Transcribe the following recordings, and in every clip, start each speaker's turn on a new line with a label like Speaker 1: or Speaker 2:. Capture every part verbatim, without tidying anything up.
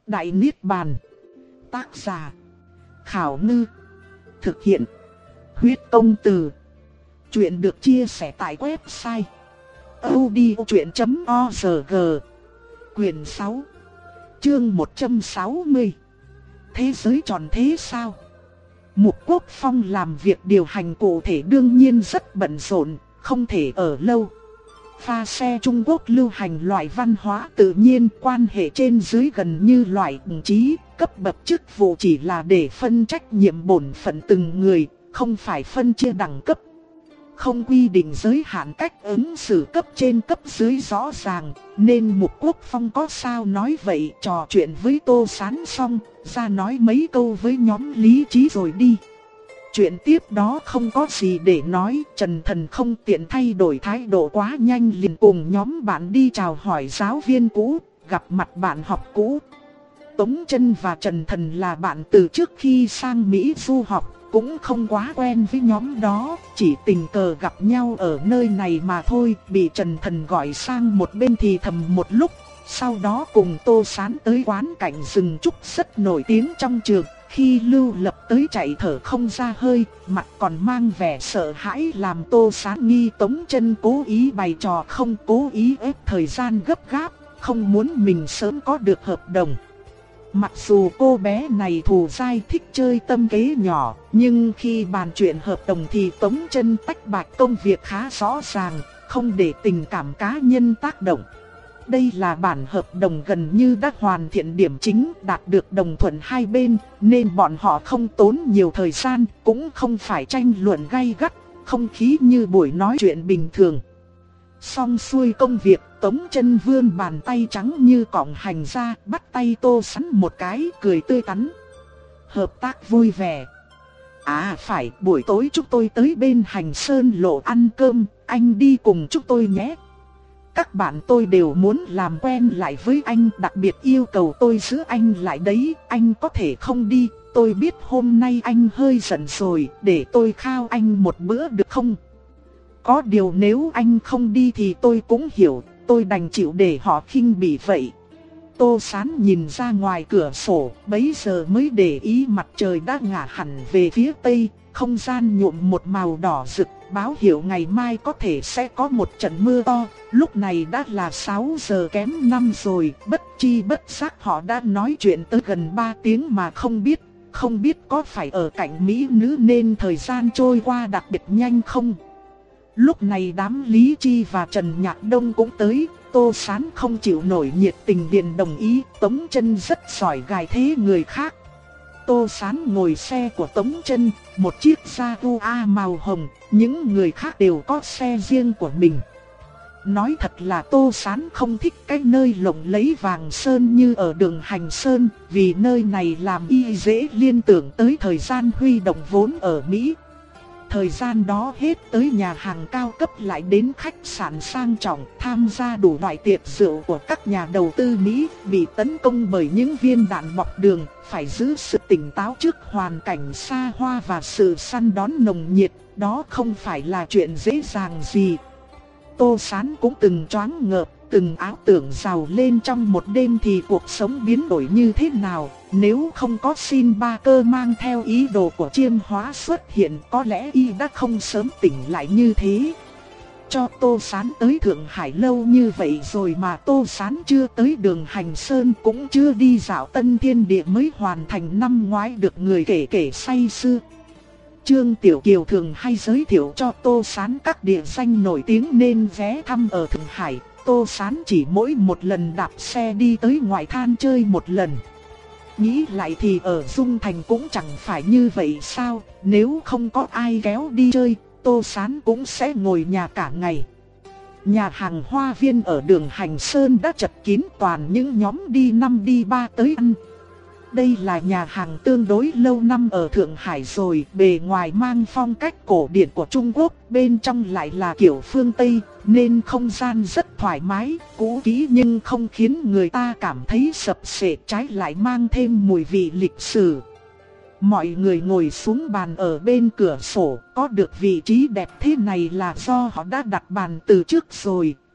Speaker 1: Đại Niết Bàn. Tác giả Khảo Ngư. Thực hiện Huyết Công Từ. Chuyện được chia sẻ tại website audiochuyện chấm org. Quyền sáu, chương một trăm sáu mươi. Thế giới tròn thế sao? Mục Quốc Phong làm việc điều hành cụ thể đương nhiên rất bận rộn, không thể ở lâu. Pha xe Trung Quốc lưu hành loại văn hóa tự nhiên, quan hệ trên dưới gần như loại đồng chí, cấp bậc chức vụ chỉ là để phân trách nhiệm bổn phận từng người, không phải phân chia đẳng cấp. Không quy định giới hạn cách ứng xử cấp trên cấp dưới rõ ràng, nên Mục Quốc Phong có sao nói vậy, trò chuyện với Tô Sán xong, ra nói mấy câu với nhóm Lý Trí rồi đi. Chuyện tiếp đó không có gì để nói, Trần Thần không tiện thay đổi thái độ quá nhanh, liền cùng nhóm bạn đi chào hỏi giáo viên cũ, gặp mặt bạn học cũ. Tống Chân và Trần Thần là bạn từ trước khi sang Mỹ du học, cũng không quá quen với nhóm đó, chỉ tình cờ gặp nhau ở nơi này mà thôi. Bị Trần Thần gọi sang một bên thì thầm một lúc, sau đó cùng Tô Sán tới quán cạnh rừng trúc rất nổi tiếng trong trường. Khi Lưu Lập tới chạy thở không ra hơi, mặt còn mang vẻ sợ hãi, làm Tô Sán nghi Tống Chân cố ý bày trò, không cố ý ép thời gian gấp gáp, không muốn mình sớm có được hợp đồng. Mặc dù cô bé này thù dai thích chơi tâm kế nhỏ, nhưng khi bàn chuyện hợp đồng thì Tống Chân tách bạch công việc khá rõ ràng, không để tình cảm cá nhân tác động. Đây là bản hợp đồng gần như đã hoàn thiện điểm chính, đạt được đồng thuận hai bên, nên bọn họ không tốn nhiều thời gian, cũng không phải tranh luận gay gắt, không khí như buổi nói chuyện bình thường. Xong xuôi công việc, Tống Chân vươn bàn tay trắng như cọng hành ra, bắt tay Tô Sán một cái, cười tươi tắn. Hợp tác vui vẻ. À phải, buổi tối chúng tôi tới bên Hành Sơn Lộ ăn cơm, anh đi cùng chúng tôi nhé. Các bạn tôi đều muốn làm quen lại với anh, đặc biệt yêu cầu tôi giữ anh lại đấy, anh có thể không đi, tôi biết hôm nay anh hơi giận rồi, để tôi khao anh một bữa được không? Có điều nếu anh không đi thì tôi cũng hiểu, tôi đành chịu để họ khinh bỉ vậy. Tô Sán nhìn ra ngoài cửa sổ, bấy giờ mới để ý mặt trời đã ngả hẳn về phía tây, không gian nhuộm một màu đỏ rực, báo hiệu ngày mai có thể sẽ có một trận mưa to. Lúc này đã là sáu giờ kém năm rồi, bất chi bất giác họ đã nói chuyện tới gần ba tiếng mà không biết, không biết có phải ở cạnh mỹ nữ nên thời gian trôi qua đặc biệt nhanh không. Lúc này đám Lý Chi và Trần Nhạc Đông cũng tới, Tô Sán không chịu nổi nhiệt tình liền đồng ý, Tống Chân rất giỏi gài thế người khác. Tô Sán ngồi xe của Tống Chân, một chiếc Jaguar màu hồng, những người khác đều có xe riêng của mình. Nói thật là Tô Sán không thích cái nơi lộng lẫy vàng sơn như ở đường Hành Sơn, vì nơi này làm y dễ liên tưởng tới thời gian huy động vốn ở Mỹ. Thời gian đó hết tới nhà hàng cao cấp lại đến khách sạn sang trọng, tham gia đủ loại tiệc rượu của các nhà đầu tư Mỹ, bị tấn công bởi những viên đạn bọc đường, phải giữ sự tỉnh táo trước hoàn cảnh xa hoa và sự săn đón nồng nhiệt, đó không phải là chuyện dễ dàng gì. Tô Sán cũng từng choáng ngợp, từng ảo tưởng giàu lên trong một đêm thì cuộc sống biến đổi như thế nào. Nếu không có xin ba cơ mang theo ý đồ của Chiêm Hóa xuất hiện, có lẽ y đã không sớm tỉnh lại như thế. Cho Tô Sán tới Thượng Hải lâu như vậy rồi mà Tô Sán chưa tới đường Hành Sơn, cũng chưa đi dạo Tân Thiên Địa mới hoàn thành năm ngoái được người kể kể say sưa. Trương Tiểu Kiều thường hay giới thiệu cho Tô Sán các địa danh nổi tiếng nên ghé thăm ở Thượng Hải. Tô Sán chỉ mỗi một lần đạp xe đi tới Ngoại Than chơi một lần. Nghĩ lại thì ở Dung Thành cũng chẳng phải như vậy sao, nếu không có ai kéo đi chơi, Tô Sán cũng sẽ ngồi nhà cả ngày. Nhà hàng Hoa Viên ở đường Hành Sơn đã chật kín, toàn những nhóm đi năm đi ba tới ăn. Đây là nhà hàng tương đối lâu năm ở Thượng Hải rồi, bề ngoài mang phong cách cổ điển của Trung Quốc, bên trong lại là kiểu phương Tây, nên không gian rất thoải mái, cũ kỹ nhưng không khiến người ta cảm thấy sập sệ, trái lại mang thêm mùi vị lịch sử. Mọi người ngồi xuống bàn ở bên cửa sổ, có được vị trí đẹp thế này là do họ đã đặt bàn từ trước rồi,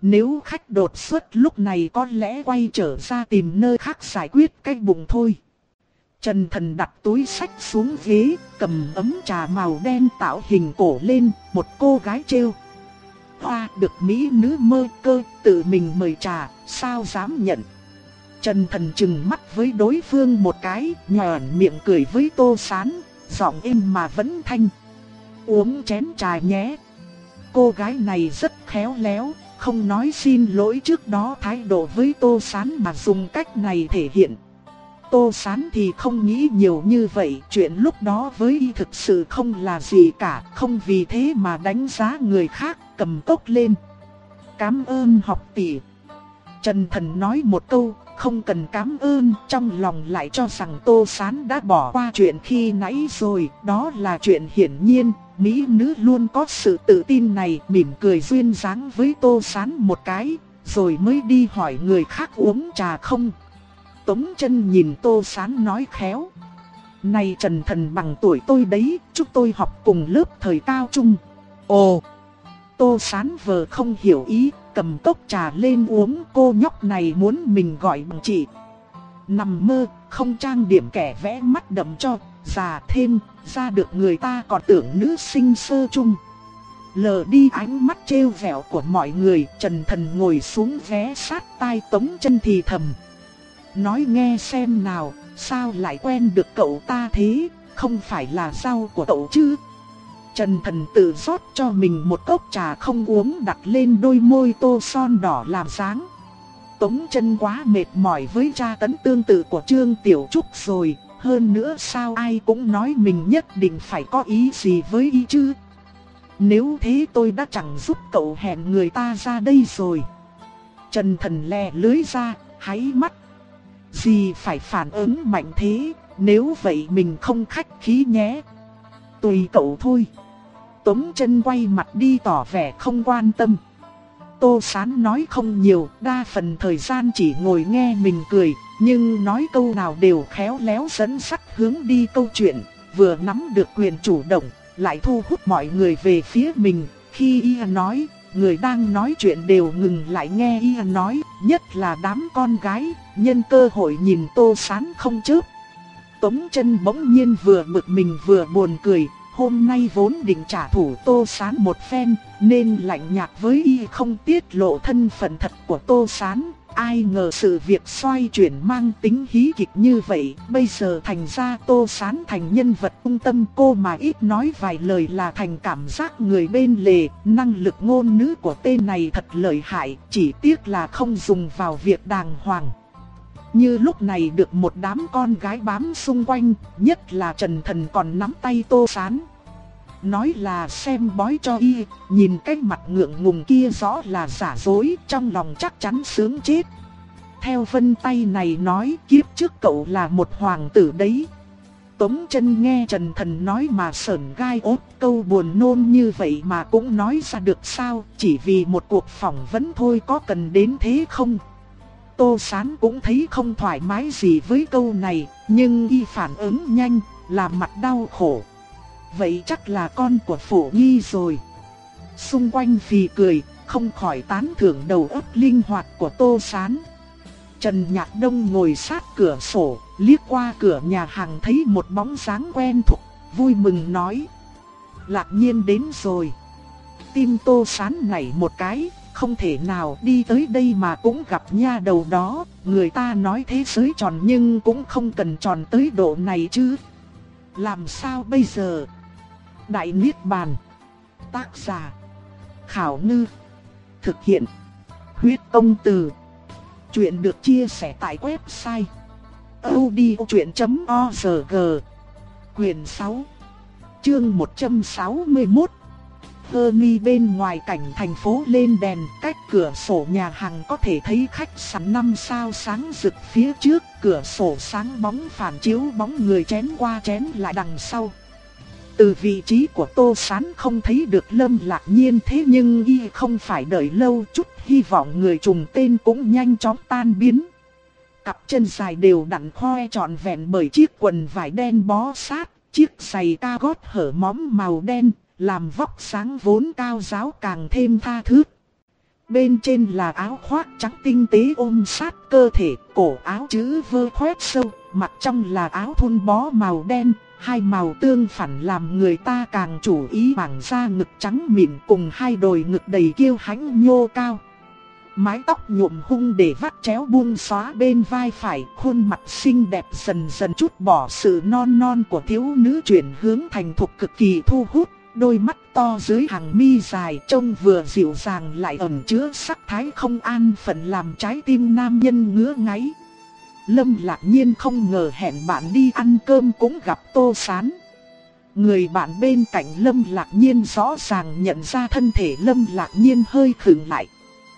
Speaker 1: Nếu khách đột xuất lúc này có lẽ quay trở ra tìm nơi khác giải quyết cái bụng thôi. Trần Thần đặt túi sách xuống ghế, cầm ấm trà màu đen tạo hình cổ lên, một cô gái trêu hoa được mỹ nữ mơ cơ tự mình mời trà, sao dám nhận. Trần Thần trừng mắt với đối phương một cái, nhòn miệng cười với Tô Sán, giọng êm mà vẫn thanh. Uống chén trà nhé. Cô gái này rất khéo léo, không nói xin lỗi trước đó thái độ với Tô Sán mà dùng cách này thể hiện. Tô Sán thì không nghĩ nhiều như vậy, chuyện lúc đó với y thực sự không là gì cả, không vì thế mà đánh giá người khác, cầm cốc lên. Cảm ơn học tỷ. Trần Thần nói một câu, không cần cảm ơn, trong lòng lại cho rằng Tô Sán đã bỏ qua chuyện khi nãy rồi, đó là chuyện hiển nhiên. Mỹ nữ luôn có sự tự tin này, mỉm cười duyên dáng với Tô Sán một cái, rồi mới đi hỏi người khác uống trà không. Tống Chân nhìn Tô Sán nói khéo. Này Trần Thần bằng tuổi tôi đấy, chúng tôi học cùng lớp thời cao trung. Ồ! Tô Sán vờ không hiểu ý, cầm cốc trà lên uống. Cô nhóc này muốn mình gọi bằng chị. Nằm mơ, không trang điểm kẻ vẽ mắt đậm cho, già thêm, ra được người ta còn tưởng nữ sinh sơ chung. Lờ đi ánh mắt trêu vẹo của mọi người, Trần Thần ngồi xuống ghé sát tai Tống Chân thì thầm. Nói nghe xem nào, sao lại quen được cậu ta thế, không phải là rau của cậu chứ? Trần Thần tự rót cho mình một cốc trà không uống đặt lên đôi môi tô son đỏ làm dáng. Tống Chân quá mệt mỏi với tra tấn tương tự của Trương Tiểu Trúc rồi, hơn nữa sao ai cũng nói mình nhất định phải có ý gì với y chứ? Nếu thế tôi đã chẳng giúp cậu hẹn người ta ra đây rồi. Trần Thần lè lưới ra, háy mắt. Gì phải phản ứng mạnh thế, nếu vậy mình không khách khí nhé. Tùy cậu thôi. Tống Chân quay mặt đi tỏ vẻ không quan tâm. Tô Sán nói không nhiều, đa phần thời gian chỉ ngồi nghe mình cười, nhưng nói câu nào đều khéo léo dẫn dắt hướng đi câu chuyện, vừa nắm được quyền chủ động, lại thu hút mọi người về phía mình. Khi y nói, người đang nói chuyện đều ngừng lại nghe y nói, nhất là đám con gái, nhân cơ hội nhìn Tô Sán không chớp. Tống Chân bỗng nhiên vừa bực mình vừa buồn cười, hôm nay vốn định trả thù Tô Sán một phen, nên lạnh nhạt với y không tiết lộ thân phận thật của Tô Sán. Ai ngờ sự việc xoay chuyển mang tính hí kịch như vậy, bây giờ thành ra Tô Sán thành nhân vật trung tâm, cô mà ít nói vài lời là thành cảm giác người bên lề. Năng lực ngôn ngữ của tên này thật lợi hại, chỉ tiếc là không dùng vào việc đàng hoàng. Như lúc này được một đám con gái bám xung quanh, nhất là Trần Thần còn nắm tay Tô Sán. Nói là xem bói cho y, nhìn cái mặt ngượng ngùng kia rõ là giả dối, trong lòng chắc chắn sướng chết. Theo vân tay này nói, kiếp trước cậu là một hoàng tử đấy. Tống Chân nghe Trần Thần nói mà sởn gai ốt, câu buồn nôn như vậy mà cũng nói ra được sao, chỉ vì một cuộc phỏng vấn thôi có cần đến thế không? Tô Sán cũng thấy không thoải mái gì với câu này, nhưng y phản ứng nhanh, làm mặt đau khổ. Vậy chắc là con của Phổ Nhi rồi. Xung quanh phì cười, không khỏi tán thưởng đầu óc linh hoạt của Tô Sán. Trần Nhạc Đông ngồi sát cửa sổ, liếc qua cửa nhà hàng thấy một bóng dáng quen thuộc, vui mừng nói. Lạc Nhiên đến rồi. Tim Tô Sán nảy một cái, không thể nào đi tới đây mà cũng gặp nha đầu đó. Người ta nói thế giới tròn nhưng cũng không cần tròn tới độ này chứ. Làm sao bây giờ? Đại Niết Bàn. Tác giả Khảo Ngư. Thực hiện Huyết Tông Từ. Chuyện được chia sẻ tại website audiochuyện chấm org. Quyền sáu, chương một trăm sáu mươi mốt. Hơ nghi bên ngoài cảnh thành phố lên đèn, cách cửa sổ nhà hàng có thể thấy khách sạn năm sao sáng rực phía trước, cửa sổ sáng bóng phản chiếu bóng người chén qua chén lại đằng sau. Từ vị trí của Tô Sán không thấy được Lâm Lạc Nhiên, thế nhưng y không phải đợi lâu, chút hy vọng người trùng tên cũng nhanh chóng tan biến. Cặp chân dài đều đặn khoe trọn vẹn bởi chiếc quần vải đen bó sát, chiếc giày cao gót hở móm màu đen, làm vóc sáng vốn cao ráo càng thêm tha thướt. Bên trên là áo khoác trắng tinh tế ôm sát cơ thể, cổ áo chữ vơ khoét sâu, mặt trong là áo thun bó màu đen, hai màu tương phản làm người ta càng chú ý bảng da ngực trắng mịn cùng hai đồi ngực đầy kiêu hãnh nhô cao. Mái tóc nhuộm hung để vắt chéo buông xóa bên vai phải, khuôn mặt xinh đẹp dần dần chút bỏ sự non non của thiếu nữ chuyển hướng thành thục cực kỳ thu hút. Đôi mắt to dưới hàng mi dài trông vừa dịu dàng lại ẩn chứa sắc thái không an phận làm trái tim nam nhân ngứa ngáy. Lâm Lạc Nhiên không ngờ hẹn bạn đi ăn cơm cũng gặp Tô Sán. Người bạn bên cạnh Lâm Lạc Nhiên rõ ràng nhận ra thân thể Lâm Lạc Nhiên hơi khựng lại.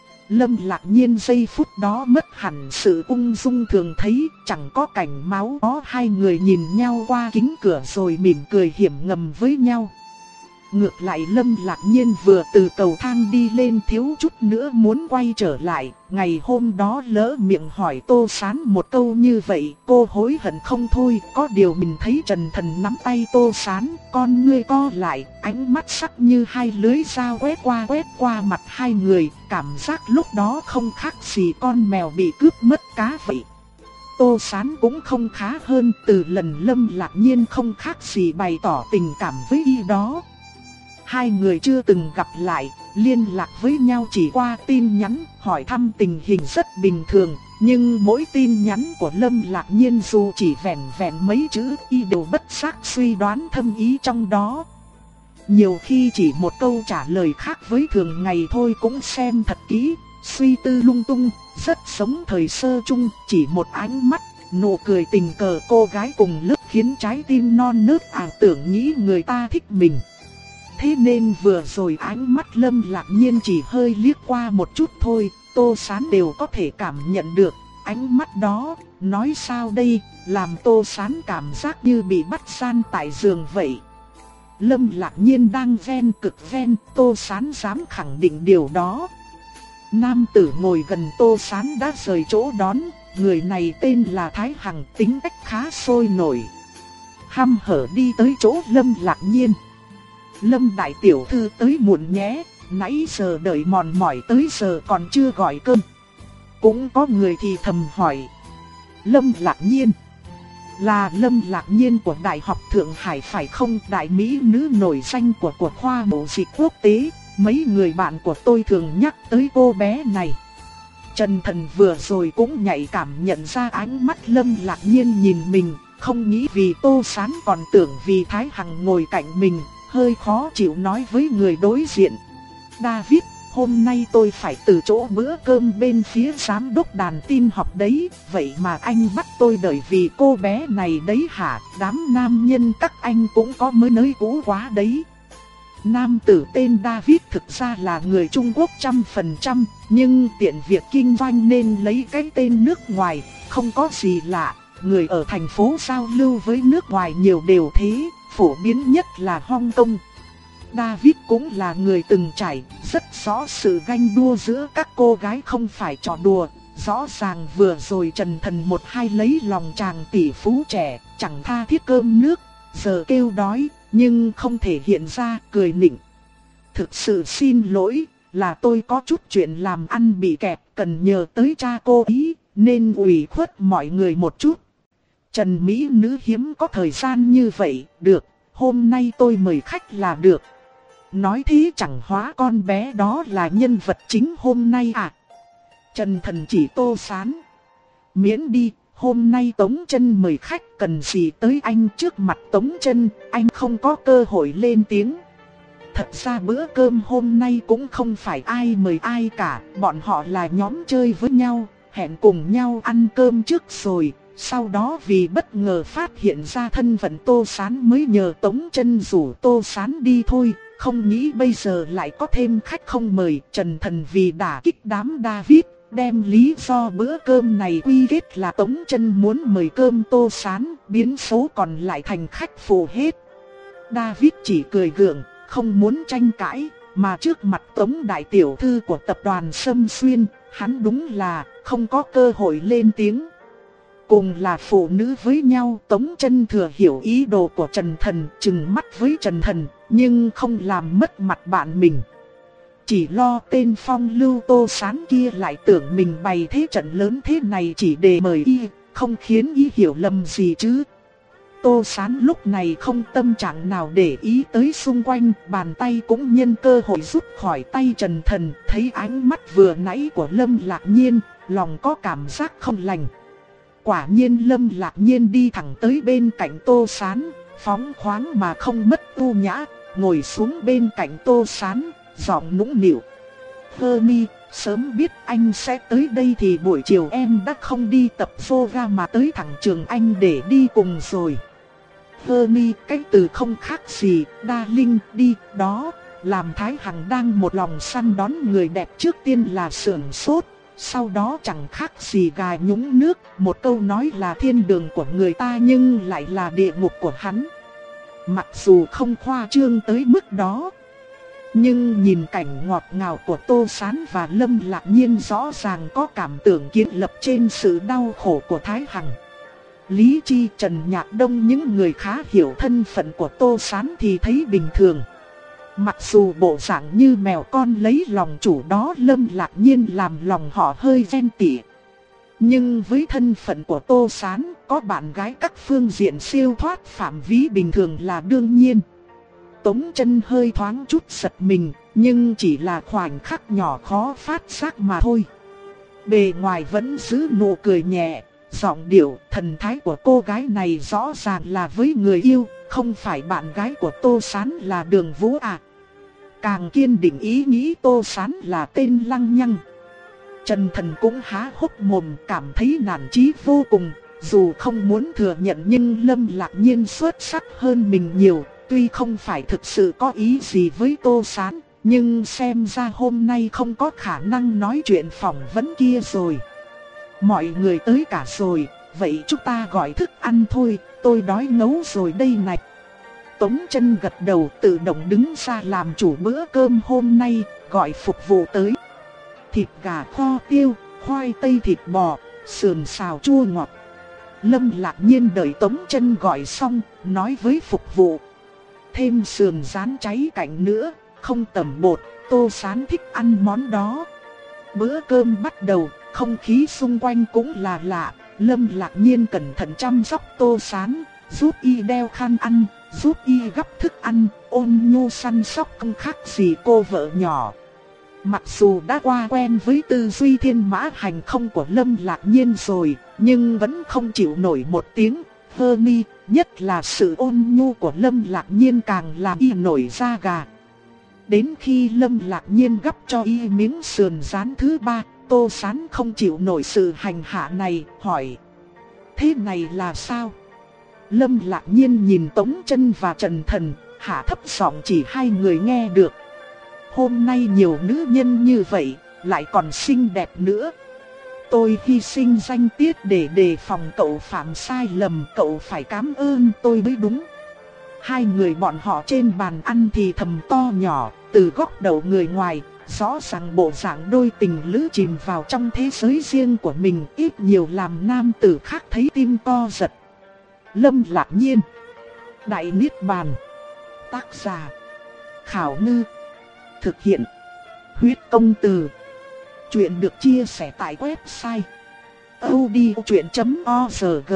Speaker 1: Lâm Lạc Nhiên giây phút đó mất hẳn sự ung dung thường thấy, chẳng có cảnh máu đó, hai người nhìn nhau qua kính cửa rồi mỉm cười hiểm ngầm với nhau. Ngược lại Lâm Lạc Nhiên vừa từ cầu thang đi lên thiếu chút nữa muốn quay trở lại, ngày hôm đó lỡ miệng hỏi Tô Sán một câu như vậy, cô hối hận không thôi. Có điều mình thấy Trần Thần nắm tay Tô Sán, con ngươi co lại, ánh mắt sắc như hai lưới dao quét qua quét qua mặt hai người, cảm giác lúc đó không khác gì con mèo bị cướp mất cá vậy. Tô Sán cũng không khá hơn, từ lần Lâm Lạc Nhiên không khác gì bày tỏ tình cảm với y đó. Hai người chưa từng gặp lại, liên lạc với nhau chỉ qua tin nhắn, hỏi thăm tình hình rất bình thường. Nhưng mỗi tin nhắn của Lâm Lạc Nhiên dù chỉ vẻn vẹn mấy chữ, y đều bất giác suy đoán thâm ý trong đó. Nhiều khi chỉ một câu trả lời khác với thường ngày thôi cũng xem thật kỹ, suy tư lung tung, rất sống thời sơ chung. Chỉ một ánh mắt, nụ cười tình cờ cô gái cùng lớp khiến trái tim non nớt ảo tưởng nghĩ người ta thích mình. Thế nên vừa rồi ánh mắt Lâm Lạc Nhiên chỉ hơi liếc qua một chút thôi, Tô Sán đều có thể cảm nhận được. Ánh mắt đó, nói sao đây, làm Tô Sán cảm giác như bị bắt gian tại giường vậy. Lâm Lạc Nhiên đang ven cực ven, Tô Sán dám khẳng định điều đó. Nam tử ngồi gần Tô Sán đã rời chỗ đón, người này tên là Thái Hằng, tính cách khá sôi nổi. Hăm hở đi tới chỗ Lâm Lạc Nhiên. Lâm đại tiểu thư tới muộn nhé, nãy giờ đợi mòn mỏi tới giờ còn chưa gọi cơm. Cũng có người thì thầm hỏi. Lâm Lạc Nhiên là Lâm Lạc Nhiên của Đại học Thượng Hải phải không? Đại mỹ nữ nổi danh của của khoa mậu dịch quốc tế. Mấy người bạn của tôi thường nhắc tới cô bé này. Trần Thần vừa rồi cũng nhạy cảm nhận ra ánh mắt Lâm Lạc Nhiên nhìn mình, không nghĩ vì Tô Sán còn tưởng vì Thái Hằng ngồi cạnh mình. Hơi khó chịu nói với người đối diện. David, hôm nay tôi phải từ chỗ bữa cơm bên phía giám đốc đàn tin học đấy. Vậy mà anh bắt tôi đợi vì cô bé này đấy hả? Đám nam nhân các anh cũng có mới nới cũ quá đấy. Nam tử tên David thực ra là người Trung Quốc trăm phần trăm, nhưng tiện việc kinh doanh nên lấy cái tên nước ngoài, không có gì lạ. Người ở thành phố giao lưu với nước ngoài nhiều đều thế, phổ biến nhất là Hong Kong. David cũng là người từng trải, rất rõ sự ganh đua giữa các cô gái không phải trò đùa. Rõ ràng vừa rồi Trần Thần một hai lấy lòng chàng tỷ phú trẻ, chẳng tha thiết cơm nước, giờ kêu đói, nhưng không thể hiện ra, cười nịnh. Thực sự xin lỗi, là tôi có chút chuyện làm ăn bị kẹp, cần nhờ tới cha cô ý, nên ủy khuất mọi người một chút. Trần mỹ nữ hiếm có thời gian như vậy, được, hôm nay tôi mời khách là được. Nói thế chẳng hóa con bé đó là nhân vật chính hôm nay à? Trần Thần chỉ Tô Sán. Miễn đi, hôm nay Tống Chân mời khách, cần gì tới anh? Trước mặt Tống Chân, anh không có cơ hội lên tiếng. Thật ra bữa cơm hôm nay cũng không phải ai mời ai cả, bọn họ là nhóm chơi với nhau, hẹn cùng nhau ăn cơm trước rồi. Sau đó vì bất ngờ phát hiện ra thân phận Tô Sán mới nhờ Tống Chân rủ Tô Sán đi thôi. Không nghĩ bây giờ lại có thêm khách không mời. Trần Thần vì đả kích đám David, đem lý do bữa cơm này quy kết là Tống Chân muốn mời cơm Tô Sán, biến số còn lại thành khách phụ hết. David chỉ cười gượng, không muốn tranh cãi, mà trước mặt Tống đại tiểu thư của tập đoàn Sâm Xuyên, hắn đúng là không có cơ hội lên tiếng. Cùng là phụ nữ với nhau, Tống Chân thừa hiểu ý đồ của Trần Thần, trừng mắt với Trần Thần, nhưng không làm mất mặt bạn mình. chỉ lo tên phong lưu Tô Sán kia lại tưởng mình bày thế trận lớn thế này chỉ để mời y, không khiến y hiểu lầm gì chứ. Tô Sán lúc này không tâm trạng nào để ý tới xung quanh, bàn tay cũng nhân cơ hội rút khỏi tay Trần Thần, thấy ánh mắt vừa nãy của Lâm Lạc Nhiên, lòng có cảm giác không lành. Quả nhiên Lâm Lạc Nhiên đi thẳng tới bên cạnh Tô Sán, phóng khoáng mà không mất ưu nhã, ngồi xuống bên cạnh Tô Sán, giọng nũng nịu. Honey, sớm biết anh sẽ tới đây thì buổi chiều em đã không đi tập yoga mà tới thẳng trường anh để đi cùng rồi. Honey, cái từ không khác gì, darling, đi, đó, làm Thái Hằng đang một lòng săn đón người đẹp trước tiên là sườn sốt, sau đó chẳng khác gì gà nhúng nước, một câu nói là thiên đường của người ta nhưng lại là địa ngục của hắn. Mặc dù không khoa trương tới mức đó, nhưng nhìn cảnh ngọt ngào của Tô Sán và Lâm Lạc Nhiên rõ ràng có cảm tưởng kiến lập trên sự đau khổ của Thái Hằng. Lý Chi, Trần Nhạc Đông những người khá hiểu thân phận của Tô Sán thì thấy bình thường. Mặc dù bộ dạng như mèo con lấy lòng chủ đó Lâm Lạc Nhiên làm lòng họ hơi ghen tị. Nhưng với thân phận của Tô Sán, có bạn gái các phương diện siêu thoát phạm vi bình thường là đương nhiên. Tống Chân hơi thoáng chút giật mình, nhưng chỉ là khoảnh khắc nhỏ khó phát giác mà thôi. Bề ngoài vẫn giữ nụ cười nhẹ, giọng điệu, thần thái của cô gái này rõ ràng là với người yêu, không phải bạn gái của Tô Sán là Đường Vũ à. Càng kiên định ý nghĩ Tô Sán là tên lăng nhăng. Trần Thần cũng há hốc mồm, cảm thấy nản chí vô cùng, dù không muốn thừa nhận nhưng Lâm Lạc Nhiên xuất sắc hơn mình nhiều. Tuy không phải thực sự có ý gì với Tô Sán, nhưng xem ra hôm nay không có khả năng nói chuyện phỏng vấn kia rồi. Mọi người tới cả rồi, vậy chúng ta gọi thức ăn thôi, tôi đói ngấu rồi đây này. Tống Chân gật đầu tự động đứng ra làm chủ bữa cơm hôm nay, gọi phục vụ tới. Thịt gà kho tiêu, khoai tây thịt bò, sườn xào chua ngọt. Lâm Lạc Nhiên đợi Tống Chân gọi xong, nói với phục vụ. Thêm sườn rán cháy cạnh nữa, không tẩm bột, Tô Sán thích ăn món đó. Bữa cơm bắt đầu, không khí xung quanh cũng là lạ. Lâm Lạc Nhiên cẩn thận chăm sóc Tô Sán, giúp y đeo khăn ăn, giúp y gắp thức ăn, ôn nhu săn sóc không khác gì cô vợ nhỏ. Mặc dù đã qua quen với tư duy thiên mã hành không của Lâm Lạc Nhiên rồi, nhưng vẫn không chịu nổi một tiếng Honey, nhất là sự ôn nhu của Lâm Lạc Nhiên càng làm y nổi da gà. Đến khi Lâm Lạc Nhiên gắp cho y miếng sườn rán thứ ba, Tô Sán không chịu nổi sự hành hạ này, hỏi: thế này là sao? Lâm Lạc Nhiên nhìn Tống Chân và Trần Thần, hạ thấp giọng chỉ hai người nghe được. Hôm nay nhiều nữ nhân như vậy, lại còn xinh đẹp nữa. Tôi hy sinh danh tiết để đề phòng cậu phạm sai lầm, cậu phải cảm ơn tôi mới đúng. Hai người bọn họ trên bàn ăn thì thầm to nhỏ, từ góc đầu người ngoài, rõ ràng bộ dạng đôi tình lữ chìm vào trong thế giới riêng của mình, ít nhiều làm nam tử khác thấy tim co giật. Lâm Lạc Nhiên, Đại Niết Bàn. Tác giả: Khảo Ngư. Thực hiện: Huyết Công Từ. Chuyện được chia sẻ tại website audiochuyện chấm org.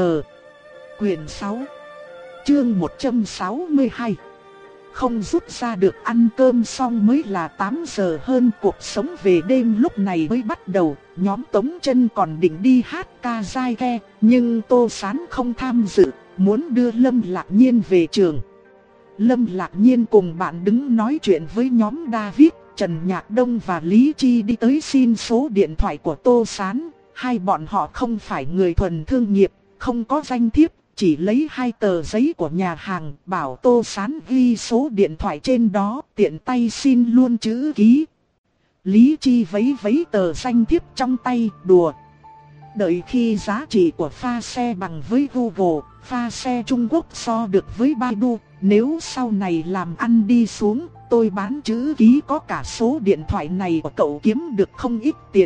Speaker 1: Quyền sáu, chương một trăm sáu mươi hai. Không rút ra được ăn cơm xong mới là tám giờ hơn, cuộc sống về đêm lúc này mới bắt đầu. Nhóm Tống Chân còn định đi hát ca dai ke, nhưng Tô Sán không tham dự, muốn đưa Lâm Lạc Nhiên về trường. Lâm Lạc Nhiên cùng bạn đứng nói chuyện với nhóm David, Trần Nhạc Đông và Lý Chi đi tới xin số điện thoại của Tô Sán. Hai bọn họ không phải người thuần thương nghiệp, không có danh thiếp, chỉ lấy hai tờ giấy của nhà hàng, bảo Tô Sán ghi số điện thoại trên đó, tiện tay xin luôn chữ ký. Lý Chi vấy vấy tờ danh thiếp trong tay, đùa: đợi khi giá trị của pha xe bằng với Google, pha xe Trung Quốc so được với Baidu, nếu sau này làm ăn đi xuống, tôi bán chữ ký có cả số điện thoại này của cậu kiếm được không ít tiền.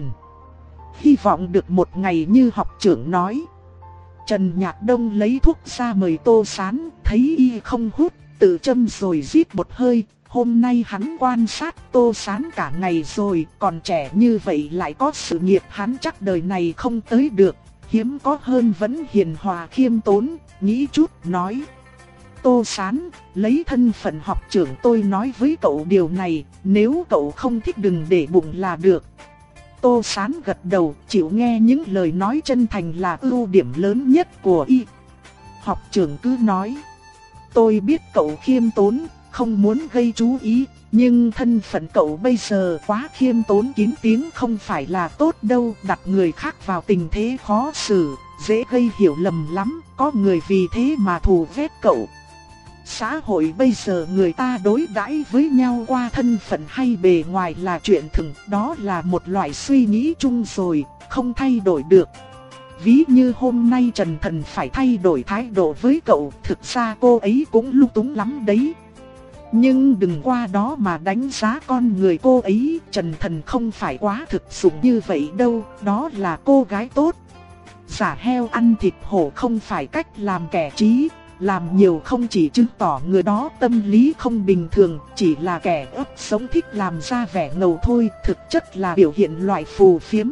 Speaker 1: Hy vọng được một ngày như học trưởng nói. Trần Nhạc Đông lấy thuốc ra mời Tô Sán, thấy y không hút, tự châm rồi rít một hơi, Hôm nay hắn quan sát Tô Sán cả ngày rồi, còn trẻ như vậy lại có sự nghiệp, hắn chắc đời này không tới được. Hiếm có hơn vẫn hiền hòa khiêm tốn, nghĩ chút nói. Tô Sán, lấy thân phận học trưởng tôi nói với cậu điều này, nếu cậu không thích đừng để bụng là được. Tô Sán gật đầu, chịu nghe những lời nói chân thành là ưu điểm lớn nhất của y. Học trưởng cứ nói. Tôi biết cậu khiêm tốn, không muốn gây chú ý, nhưng thân phận cậu bây giờ quá khiêm tốn kín tiếng không phải là tốt đâu, đặt người khác vào tình thế khó xử, dễ gây hiểu lầm lắm, có người vì thế mà thù ghét cậu. Xã hội bây giờ người ta đối đãi với nhau qua thân phận hay bề ngoài là chuyện thường, đó là một loại suy nghĩ chung rồi, không thay đổi được. Ví như hôm nay Trần Thần phải thay đổi thái độ với cậu, thực ra cô ấy cũng lung túng lắm đấy. Nhưng đừng qua đó mà đánh giá con người cô ấy, Trần Thần không phải quá thực dụng như vậy đâu, đó là cô gái tốt. Giả heo ăn thịt hổ không phải cách làm kẻ trí, làm nhiều không chỉ chứng tỏ người đó tâm lý không bình thường, chỉ là kẻ ấp sống thích làm ra vẻ ngầu thôi, thực chất là biểu hiện loại phù phiếm.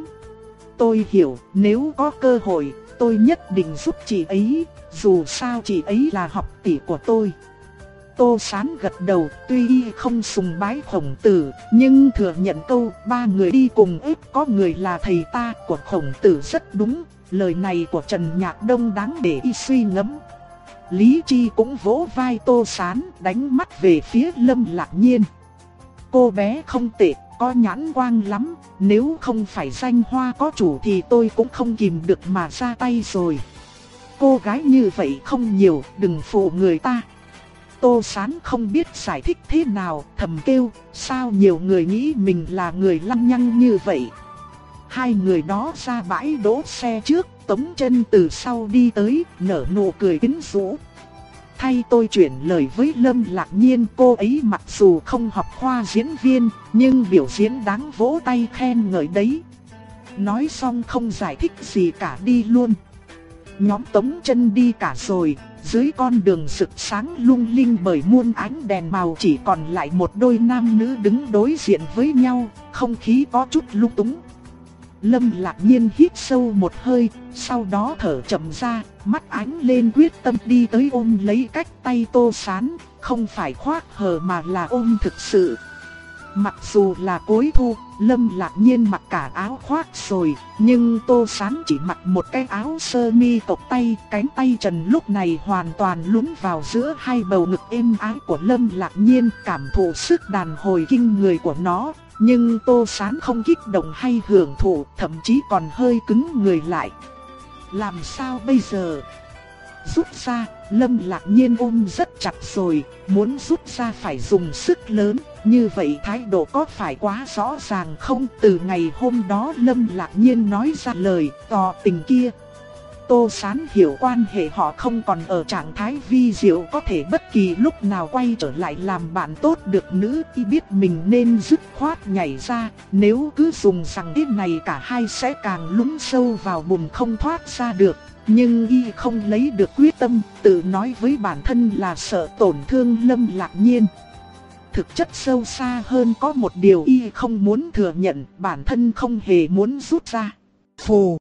Speaker 1: Tôi hiểu, nếu có cơ hội, tôi nhất định giúp chị ấy, dù sao chị ấy là học tỷ của tôi. Tô Sán gật đầu, tuy y không sùng bái Khổng Tử, nhưng thừa nhận câu ba người đi cùng ít có người là thầy ta của Khổng Tử rất đúng, lời này của Trần Nhạc Đông đáng để y suy ngẫm. Lý Chi cũng vỗ vai Tô Sán, đánh mắt về phía Lâm Lạc Nhiên. Cô bé không tệ, có nhãn quang lắm, nếu không phải danh hoa có chủ thì tôi cũng không kìm được mà ra tay rồi. Cô gái như vậy không nhiều, đừng phụ người ta. Tô Sán không biết giải thích thế nào, thầm kêu, sao nhiều người nghĩ mình là người lăng nhăng như vậy. Hai người đó ra bãi đỗ xe trước, Tống Chân từ sau đi tới, nở nụ cười quyến rũ. Thay tôi chuyển lời với Lâm Lạc Nhiên, cô ấy mặc dù không học khoa diễn viên, nhưng biểu diễn đáng vỗ tay khen ngợi đấy. Nói xong không giải thích gì cả đi luôn. Nhóm Tống Chân đi cả rồi, dưới con đường rực sáng lung linh bởi muôn ánh đèn màu chỉ còn lại một đôi nam nữ đứng đối diện với nhau, không khí có chút lung túng. Lâm Lạc Nhiên hít sâu một hơi, sau đó thở chậm ra, mắt ánh lên quyết tâm đi tới ôm lấy cách tay Tô Sán, không phải khoác hờ mà là ôm thực sự. Mặc dù là cuối thu, Lâm Lạc Nhiên mặc cả áo khoác rồi, nhưng Tô Sán chỉ mặc một cái áo sơ mi cộc tay, cánh tay trần lúc này hoàn toàn lún vào giữa hai bầu ngực êm ái của Lâm Lạc Nhiên, cảm thụ sức đàn hồi kinh người của nó. Nhưng Tô Sán không kích động hay hưởng thụ, thậm chí còn hơi cứng người lại. Làm sao bây giờ? Rút ra, Lâm Lạc Nhiên ôm rất chặt rồi, muốn rút ra phải dùng sức lớn. Như vậy thái độ có phải quá rõ ràng không? Từ ngày hôm đó Lâm Lạc Nhiên nói ra lời tỏ tình kia. Tô Sán hiểu quan hệ họ không còn ở trạng thái vi diệu, có thể bất kỳ lúc nào quay trở lại làm bạn tốt được nữ. Y biết mình nên dứt khoát nhảy ra, nếu cứ dùng rằng thế này cả hai sẽ càng lún sâu vào bùn không thoát ra được. Nhưng y không lấy được quyết tâm, tự nói với bản thân là sợ tổn thương Lâm Lạc Nhiên. Thực chất sâu xa hơn có một điều y không muốn thừa nhận, bản thân không hề muốn rút ra. Phù!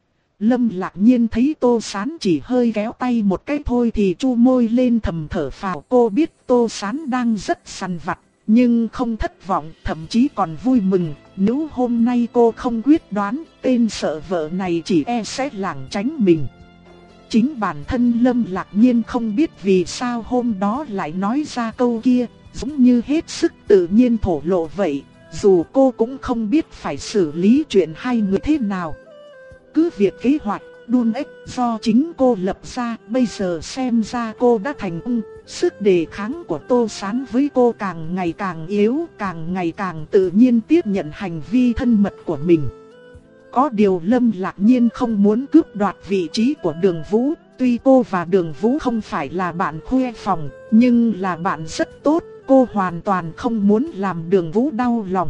Speaker 1: Lâm Lạc Nhiên thấy Tô Sán chỉ hơi kéo tay một cái thôi thì chu môi lên thầm thở phào. Cô biết Tô Sán đang rất sằn vặt, nhưng không thất vọng, thậm chí còn vui mừng. Nếu hôm nay cô không quyết đoán, tên sợ vợ này chỉ e sẽ lảng tránh mình. Chính bản thân Lâm Lạc Nhiên không biết vì sao hôm đó lại nói ra câu kia, giống như hết sức tự nhiên thổ lộ vậy. Dù cô cũng không biết phải xử lý chuyện hai người thế nào. Cứ việc kế hoạch đun ếch do chính cô lập ra, bây giờ xem ra cô đã thành công. Sức đề kháng của Tô Sán với cô càng ngày càng yếu, càng ngày càng tự nhiên tiếp nhận hành vi thân mật của mình. Có điều Lâm Lạc Nhiên không muốn cướp đoạt vị trí của Đường Vũ. Tuy cô và Đường Vũ không phải là bạn khuê phòng, nhưng là bạn rất tốt. Cô hoàn toàn không muốn làm Đường Vũ đau lòng.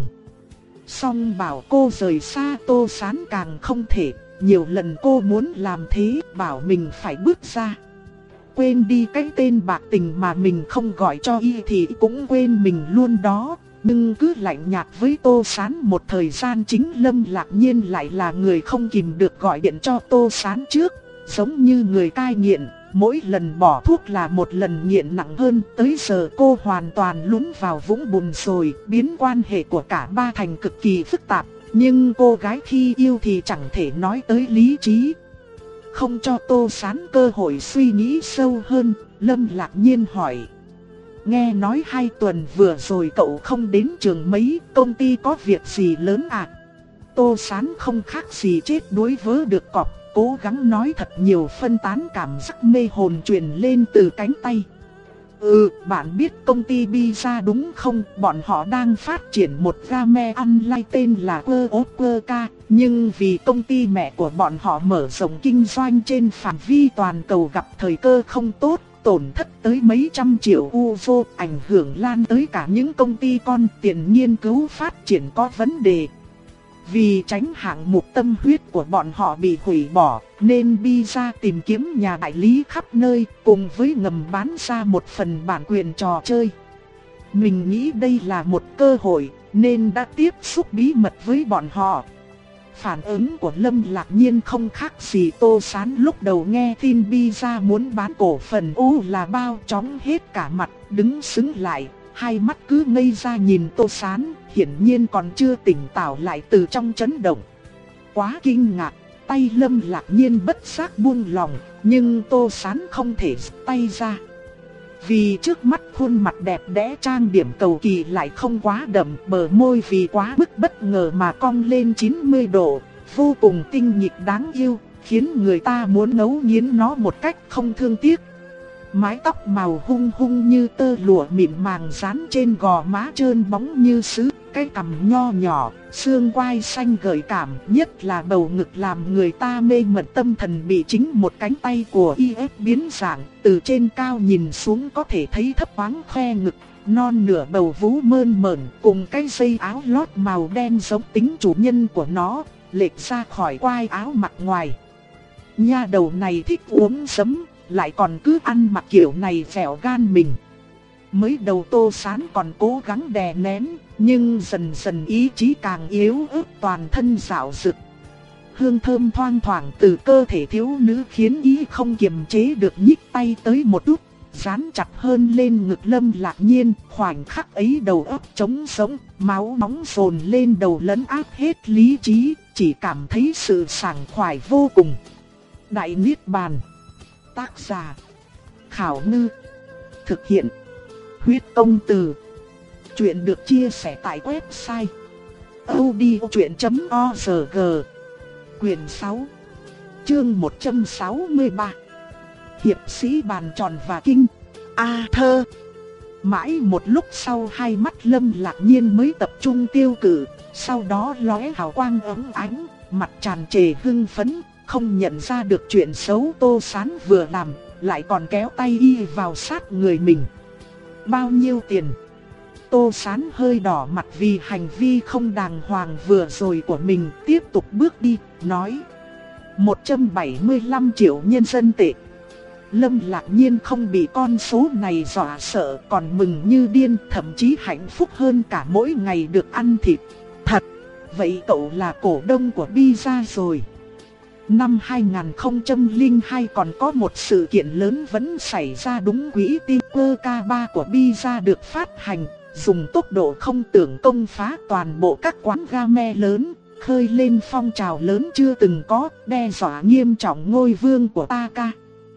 Speaker 1: Song bảo cô rời xa Tô Sán càng không thể. Nhiều lần cô muốn làm thế, bảo mình phải bước ra. quên đi cái tên bạc tình mà mình không gọi cho y thì cũng quên mình luôn đó. Nhưng cứ lạnh nhạt với Tô Sán một thời gian, chính Lâm Lạc Nhiên lại là người không kìm được gọi điện cho Tô Sán trước. Giống như người cai nghiện, mỗi lần bỏ thuốc là một lần nghiện nặng hơn. Tới giờ cô hoàn toàn lún vào vũng bùn rồi, biến quan hệ của cả ba thành cực kỳ phức tạp. Nhưng cô gái khi yêu thì chẳng thể nói tới lý trí. Không cho Tô Sán cơ hội suy nghĩ sâu hơn, Lâm Lạc Nhiên hỏi: nghe nói hai tuần vừa rồi cậu không đến trường mấy, công ty có việc gì lớn à? Tô Sán không khác gì chết đuối vớ được cọp, cố gắng nói thật nhiều, phân tán cảm giác mê hồn truyền lên từ cánh tay. Ừ, bạn biết công ty Pizza đúng không? Bọn họ đang phát triển một game online tên là Quoka, nhưng vì công ty mẹ của bọn họ mở rộng kinh doanh trên phạm vi toàn cầu gặp thời cơ không tốt, tổn thất tới mấy trăm triệu euro, ảnh hưởng lan tới cả những công ty con, tiền nghiên cứu phát triển có vấn đề. Vì tránh hạng mục tâm huyết của bọn họ bị hủy bỏ, nên Pizza tìm kiếm nhà đại lý khắp nơi, cùng với ngầm bán ra một phần bản quyền trò chơi. Mình nghĩ đây là một cơ hội, nên đã tiếp xúc bí mật với bọn họ. Phản ứng của Lâm Lạc Nhiên không khác gì Tô Sán lúc đầu nghe tin Pizza muốn bán cổ phần u là bao, chóng hết cả mặt, đứng sững lại, hai mắt cứ ngây ra nhìn Tô Sán, hiển nhiên còn chưa tỉnh táo lại từ trong chấn động. Quá kinh ngạc, tay Lâm Lạc Nhiên bất giác buông lỏng, nhưng Tô Sán không thể giơ tay ra. Vì trước mắt khuôn mặt đẹp đẽ trang điểm cầu kỳ lại không quá đậm, bờ môi vì quá mức bất ngờ mà cong lên chín mươi độ, vô cùng tinh nghịch đáng yêu, khiến người ta muốn ngấu nghiến nó một cách không thương tiếc. Mái tóc màu hung hung như tơ lụa mịn màng dán trên gò má trơn bóng như sứ, cái cằm nho nhỏ, xương quai xanh gợi cảm, nhất là bầu ngực làm người ta mê mẩn tâm thần bị chính một cánh tay của y ép biến dạng, từ trên cao nhìn xuống có thể thấy thấp thoáng khoe ngực, non nửa bầu vú mơn mởn cùng cái dây áo lót màu đen giống tính chủ nhân của nó, lệch ra khỏi quai áo mặt ngoài. Nha đầu này thích uống sấm, lại còn cứ ăn mặc kiểu này phèo gan mình. Mới đầu Tô Sán còn cố gắng đè nén, nhưng dần dần ý chí càng yếu ớt, toàn thân rạo rực. Hương thơm thoang thoảng từ cơ thể thiếu nữ khiến ý không kiềm chế được nhích tay tới một chút, dán chặt hơn lên ngực Lâm Lạc Nhiên. Khoảnh khắc ấy đầu óc trống sống, máu nóng dồn lên đầu lấn áp hết lý trí, chỉ cảm thấy sự sảng khoái vô cùng. Đại Niết Bàn. Tác giả Khảo Ngư. Thực hiện Huyết Công Từ. Chuyện được chia sẻ tại website audiochuyện chấm org. Quyền sáu, chương một trăm sáu mươi ba. Hiệp sĩ bàn tròn và kinh. A thơ. Mãi một lúc sau hai mắt Lâm Lạc Nhiên mới tập trung tiêu cự, sau đó lóe hào quang ấm ánh, mặt tràn trề hưng phấn, không nhận ra được chuyện xấu Tô Sán vừa làm, lại còn kéo tay y vào sát người mình. Bao nhiêu tiền? Tô Sán hơi đỏ mặt vì hành vi không đàng hoàng vừa rồi của mình, tiếp tục bước đi, nói: một trăm bảy mươi lăm triệu nhân dân tệ. Lâm Lạc Nhiên không bị con số này dọa sợ, còn mừng như điên, thậm chí hạnh phúc hơn cả mỗi ngày được ăn thịt. Thật, vậy cậu là cổ đông của Pizza rồi. Năm hai không không hai còn có một sự kiện lớn vẫn xảy ra đúng quỹ tin Quoka ba của Pizza được phát hành, dùng tốc độ không tưởng công phá toàn bộ các quán game lớn, khơi lên phong trào lớn chưa từng có, đe dọa nghiêm trọng ngôi vương của Taka.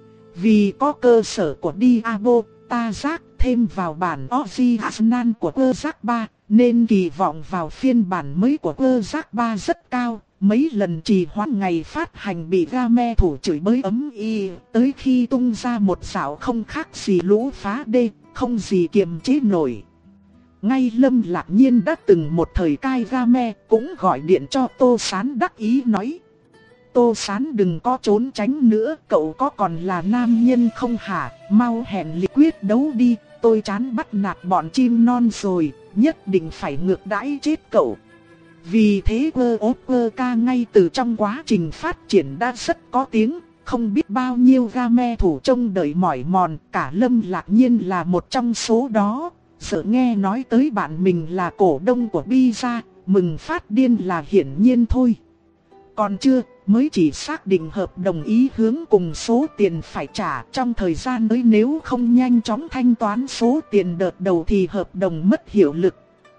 Speaker 1: Vì có cơ sở của Diablo, Tazak thêm vào bản original của Quoka ba, nên kỳ vọng vào phiên bản mới của Quoka ba rất cao. Mấy lần trì hoãn ngày phát hành bị game thủ chửi bới ấm y, tới khi tung ra một dạo không khác gì lũ phá đê, không gì kiềm chế nổi. Ngay Lâm Lạc Nhiên đã từng một thời cai game, cũng gọi điện cho Tô Sán đắc ý nói: Tô Sán đừng có trốn tránh nữa, cậu có còn là nam nhân không hả, mau hẹn lịch quyết đấu đi, tôi chán bắt nạt bọn chim non rồi, nhất định phải ngược đãi chết cậu. Vì thế Quoka ngay từ trong quá trình phát triển đã rất có tiếng, Không biết bao nhiêu game thủ trông đợi mỏi mòn, cả Lâm Lạc Nhiên là một trong số đó. Giờ nghe nói tới bạn mình là cổ đông của Pizza, mừng phát điên là hiển nhiên thôi. Còn chưa, mới chỉ xác định hợp đồng ý hướng cùng số tiền phải trả, trong thời gian tới nếu không nhanh chóng thanh toán số tiền đợt đầu thì hợp đồng mất hiệu lực.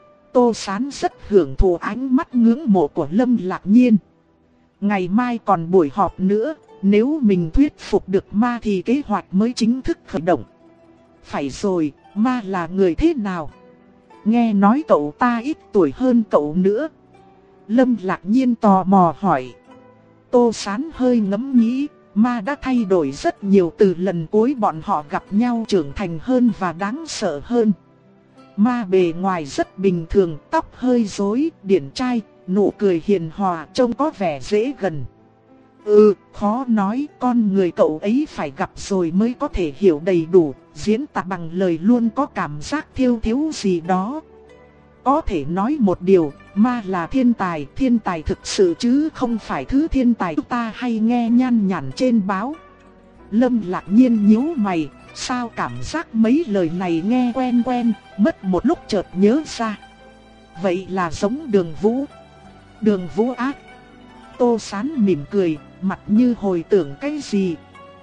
Speaker 1: Tô Sán rất hưởng thụ ánh mắt ngưỡng mộ của Lâm Lạc Nhiên. Ngày mai còn buổi họp nữa, nếu mình thuyết phục được Ma thì kế hoạch mới chính thức khởi động. Phải rồi, Ma là người thế nào? Nghe nói cậu ta ít tuổi hơn cậu nữa. Lâm Lạc Nhiên tò mò hỏi. Tô Sán hơi ngẫm nghĩ, Ma đã thay đổi rất nhiều từ lần cuối bọn họ gặp nhau, trưởng thành hơn và đáng sợ hơn. Ma bề ngoài rất bình thường, tóc hơi rối, điển trai, nụ cười hiền hòa, trông có vẻ dễ gần. Ừ, khó nói, con người cậu ấy phải gặp rồi mới có thể hiểu đầy đủ, diễn tả bằng lời luôn có cảm giác thiếu thiếu gì đó. Có thể nói một điều, Ma là thiên tài, thiên tài thực sự chứ không phải thứ thiên tài chúng ta hay nghe nhan nhản trên báo. Lâm Lạc Nhiên nhíu mày, sao cảm giác mấy lời này nghe quen quen, mất một lúc chợt nhớ ra. Vậy là giống Đường Vũ. Đường Vũ ác. Tô Sán mỉm cười, mặt như hồi tưởng cái gì.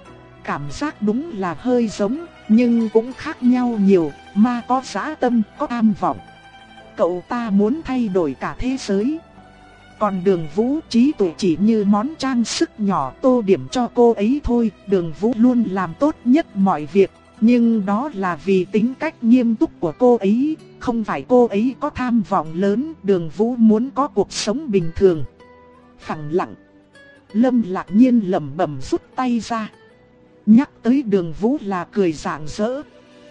Speaker 1: Cảm giác đúng là hơi giống, nhưng cũng khác nhau nhiều. Ma có dã tâm, có tham vọng. Cậu ta muốn thay đổi cả thế giới. Còn Đường Vũ trí tuệ chỉ như món trang sức nhỏ tô điểm cho cô ấy thôi. Đường Vũ luôn làm tốt nhất mọi việc, nhưng đó là vì tính cách nghiêm túc của cô ấy. Không phải cô ấy có tham vọng lớn, Đường Vũ muốn có cuộc sống bình thường. Phẳng lặng. Lâm Lạc Nhiên lẩm bẩm rút tay ra. Nhắc tới Đường Vũ là cười rạng rỡ.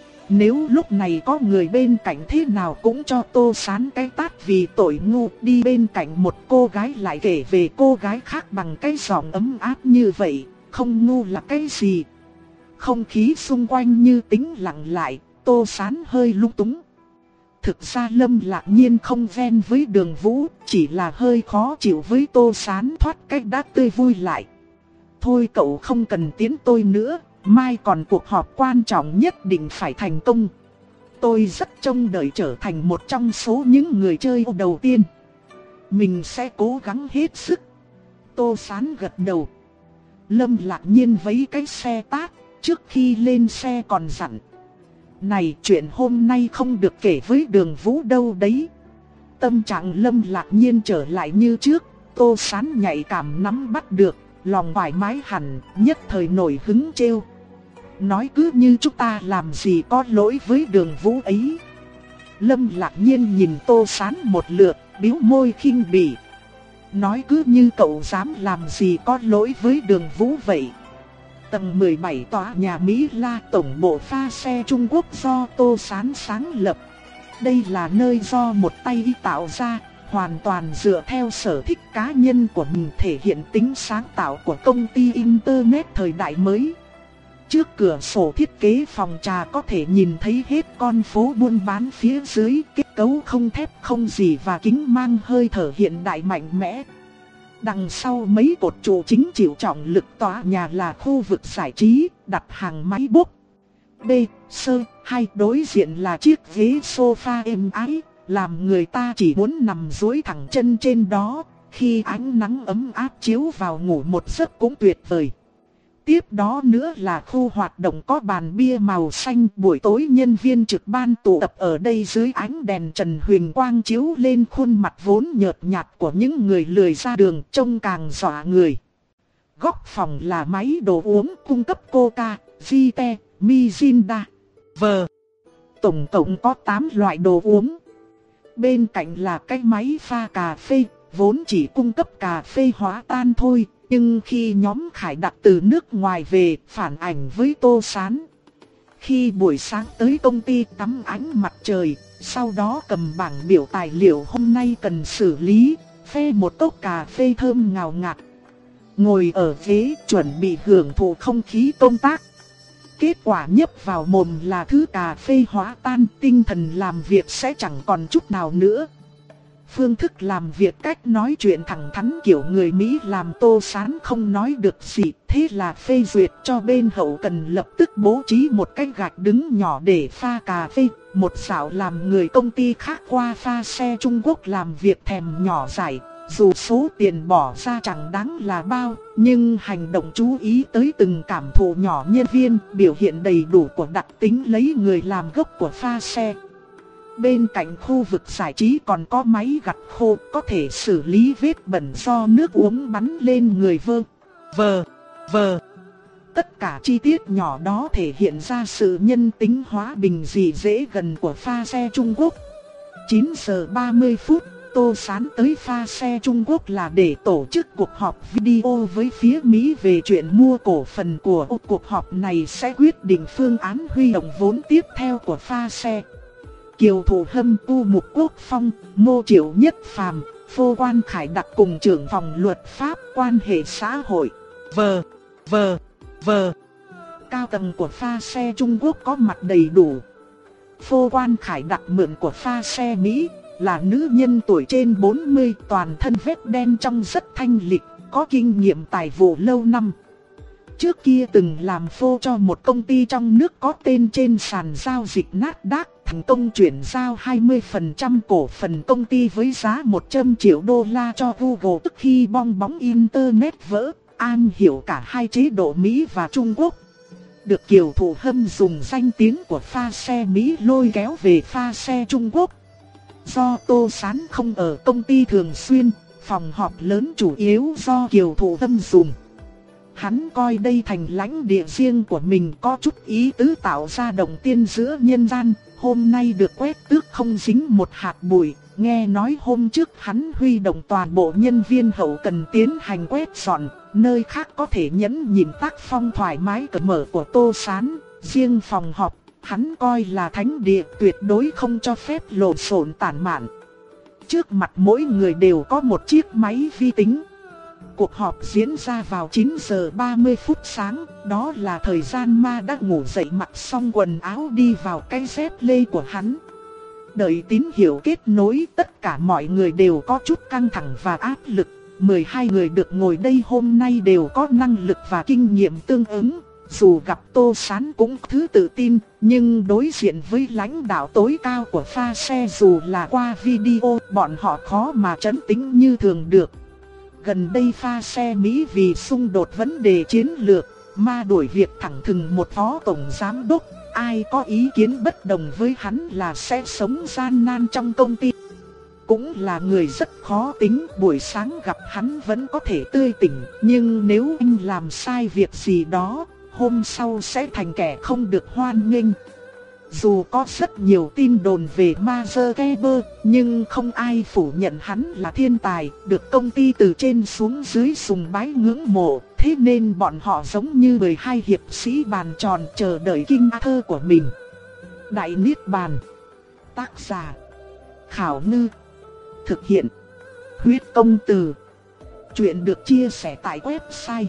Speaker 1: Nếu lúc này có người bên cạnh thế nào cũng cho Tô Sán cái tát vì tội ngu. Đi bên cạnh một cô gái lại kể về cô gái khác bằng cái giọng ấm áp như vậy, không ngu là cái gì. Không khí xung quanh như tĩnh lặng lại, Tô Sán hơi lung túng. Thực ra Lâm Lạc Nhiên không ven với Đường Vũ, chỉ là hơi khó chịu với Tô Sán thoát cách đã tươi vui lại. Thôi cậu không cần tiến tôi nữa, mai còn cuộc họp quan trọng nhất định phải thành công. Tôi rất trông đợi trở thành một trong số những người chơi đầu tiên. Mình sẽ cố gắng hết sức. Tô Sán gật đầu. Lâm Lạc Nhiên vấy cái xe tát, trước khi lên xe còn dặn. Này, chuyện hôm nay không được kể với Đường Vũ đâu đấy. Tâm trạng Lâm Lạc Nhiên trở lại như trước, Tô Sán nhạy cảm nắm bắt được, lòng thoải mái hẳn, nhất thời nổi hứng trêu. Nói cứ như chúng ta làm gì có lỗi với Đường Vũ ấy. Lâm Lạc Nhiên nhìn Tô Sán một lượt, bĩu môi khinh bỉ. Nói cứ như cậu dám làm gì có lỗi với Đường Vũ vậy. Tầng mười bảy tòa nhà Mỹ La, tổng bộ pha xe Trung Quốc do Tô Sán sáng lập. Đây là nơi do một tay y tạo ra, hoàn toàn dựa theo sở thích cá nhân của mình, thể hiện tính sáng tạo của công ty Internet thời đại mới. Trước cửa sổ thiết kế phòng trà có thể nhìn thấy hết con phố buôn bán phía dưới, kết cấu không thép không gì và kính mang hơi thở hiện đại mạnh mẽ. Đằng sau mấy cột trụ chính chịu trọng lực tòa nhà là khu vực giải trí, đặt hàng máy bốc. B, sơ, hai đối diện là chiếc ghế sofa êm ái, làm người ta chỉ muốn nằm duỗi thẳng chân trên đó, khi ánh nắng ấm áp chiếu vào ngủ một giấc cũng tuyệt vời. Tiếp đó nữa là khu hoạt động có bàn bia màu xanh, buổi tối nhân viên trực ban tụ tập ở đây dưới ánh đèn trần huỳnh quang chiếu lên khuôn mặt vốn nhợt nhạt của những người lười ra đường, trông càng dọa người. Góc phòng là máy đồ uống cung cấp Coca, Vite, Mirinda, V. Tổng cộng có tám loại đồ uống. Bên cạnh là cái máy pha cà phê, vốn chỉ cung cấp cà phê hóa tan thôi. Nhưng khi nhóm Khải đặt từ nước ngoài về, phản ảnh với Tô Sán. Khi buổi sáng tới công ty tắm ánh mặt trời, sau đó cầm bảng biểu tài liệu hôm nay cần xử lý, phe một cốc cà phê thơm ngào ngạt. Ngồi ở ghế chuẩn bị hưởng thụ không khí công tác. Kết quả nhấp vào mồm là thứ cà phê hóa tan, tinh thần làm việc sẽ chẳng còn chút nào nữa. Phương thức làm việc, cách nói chuyện thẳng thắn kiểu người Mỹ làm Tô Sán không nói được gì. Thế là phê duyệt cho bên hậu cần lập tức bố trí một cái gạch đứng nhỏ để pha cà phê. Một xảo làm người công ty khác qua pha xe Trung Quốc làm việc thèm nhỏ dãi. Dù số tiền bỏ ra chẳng đáng là bao, nhưng hành động chú ý tới từng cảm thụ nhỏ nhân viên, biểu hiện đầy đủ của đặc tính lấy người làm gốc của pha xe. Bên cạnh khu vực giải trí còn có máy gặt khô, có thể xử lý vết bẩn do nước uống bắn lên người vơ, vờ, vờ. Tất cả chi tiết nhỏ đó thể hiện ra sự nhân tính hóa bình dị dễ gần của pha xe Trung Quốc. chín giờ ba mươi phút, Tô Sán tới pha xe Trung Quốc là để tổ chức cuộc họp video với phía Mỹ về chuyện mua cổ phần của Úc. Cuộc họp này sẽ quyết định phương án huy động vốn tiếp theo của pha xe. Kiều Thủ Hâm, U Mục Quốc Phong, Mô Triệu Nhất Phàm, Phô Quan Khải Đặc cùng trưởng phòng luật pháp quan hệ xã hội, vờ, vờ, vờ. Cao tầng của pha xe Trung Quốc có mặt đầy đủ. Phô Quan Khải Đặc mượn của pha xe Mỹ, là nữ nhân tuổi trên bốn mươi, toàn thân vết đen trong rất thanh lịch, có kinh nghiệm tài vụ lâu năm. Trước kia từng làm phô cho một công ty trong nước có tên trên sàn giao dịch Nasdaq, thành công chuyển giao hai mươi phần trăm cổ phần công ty với giá một trăm triệu đô la cho Google. Tức khi bong bóng Internet vỡ, An hiểu cả hai chế độ Mỹ và Trung Quốc. Được Kiều Thủ Hâm dùng danh tiếng của pha xe Mỹ lôi kéo về pha xe Trung Quốc. Do Tô Sán không ở công ty thường xuyên, phòng họp lớn chủ yếu do Kiều Thủ Hâm dùng. Hắn coi đây thành lãnh địa riêng của mình, có chút ý tứ tạo ra động tiên giữa nhân gian. Hôm nay được quét tước không dính một hạt bụi. Nghe nói hôm trước hắn huy động toàn bộ nhân viên hậu cần tiến hành quét dọn. Nơi khác có thể nhẫn nhịn tác phong thoải mái cởi mở của Tô Sán. Riêng phòng họp, hắn coi là thánh địa, tuyệt đối không cho phép lộn xộn tản mạn. Trước mặt mỗi người đều có một chiếc máy vi tính. Cuộc họp diễn ra vào chín giờ ba mươi phút sáng, đó là thời gian Ma đã ngủ dậy, mặc xong quần áo đi vào cái dép lê của hắn. Đợi tín hiệu kết nối, tất cả mọi người đều có chút căng thẳng và áp lực. mười hai người được ngồi đây hôm nay đều có năng lực và kinh nghiệm tương ứng. Dù gặp Tô Sán cũng thứ tự tin, nhưng đối diện với lãnh đạo tối cao của pha xe dù là qua video, bọn họ khó mà trấn tĩnh như thường được. Gần đây pha xe Mỹ vì xung đột vấn đề chiến lược, Ma đuổi việc thẳng thừng một phó tổng giám đốc. Ai có ý kiến bất đồng với hắn là sẽ sống gian nan trong công ty. Cũng là người rất khó tính, buổi sáng gặp hắn vẫn có thể tươi tỉnh, nhưng nếu anh làm sai việc gì đó, hôm sau sẽ thành kẻ không được hoan nghênh. Dù có rất nhiều tin đồn về Ma Zuckerberg, nhưng không ai phủ nhận hắn là thiên tài, được công ty từ trên xuống dưới sùng bái ngưỡng mộ. Thế nên bọn họ giống như mười hai hiệp sĩ bàn tròn chờ đợi kinh thơ của mình. Đại Niết Bàn. Tác giả Khảo Ngư. Thực hiện Huyết Công Từ. Chuyện được chia sẻ tại website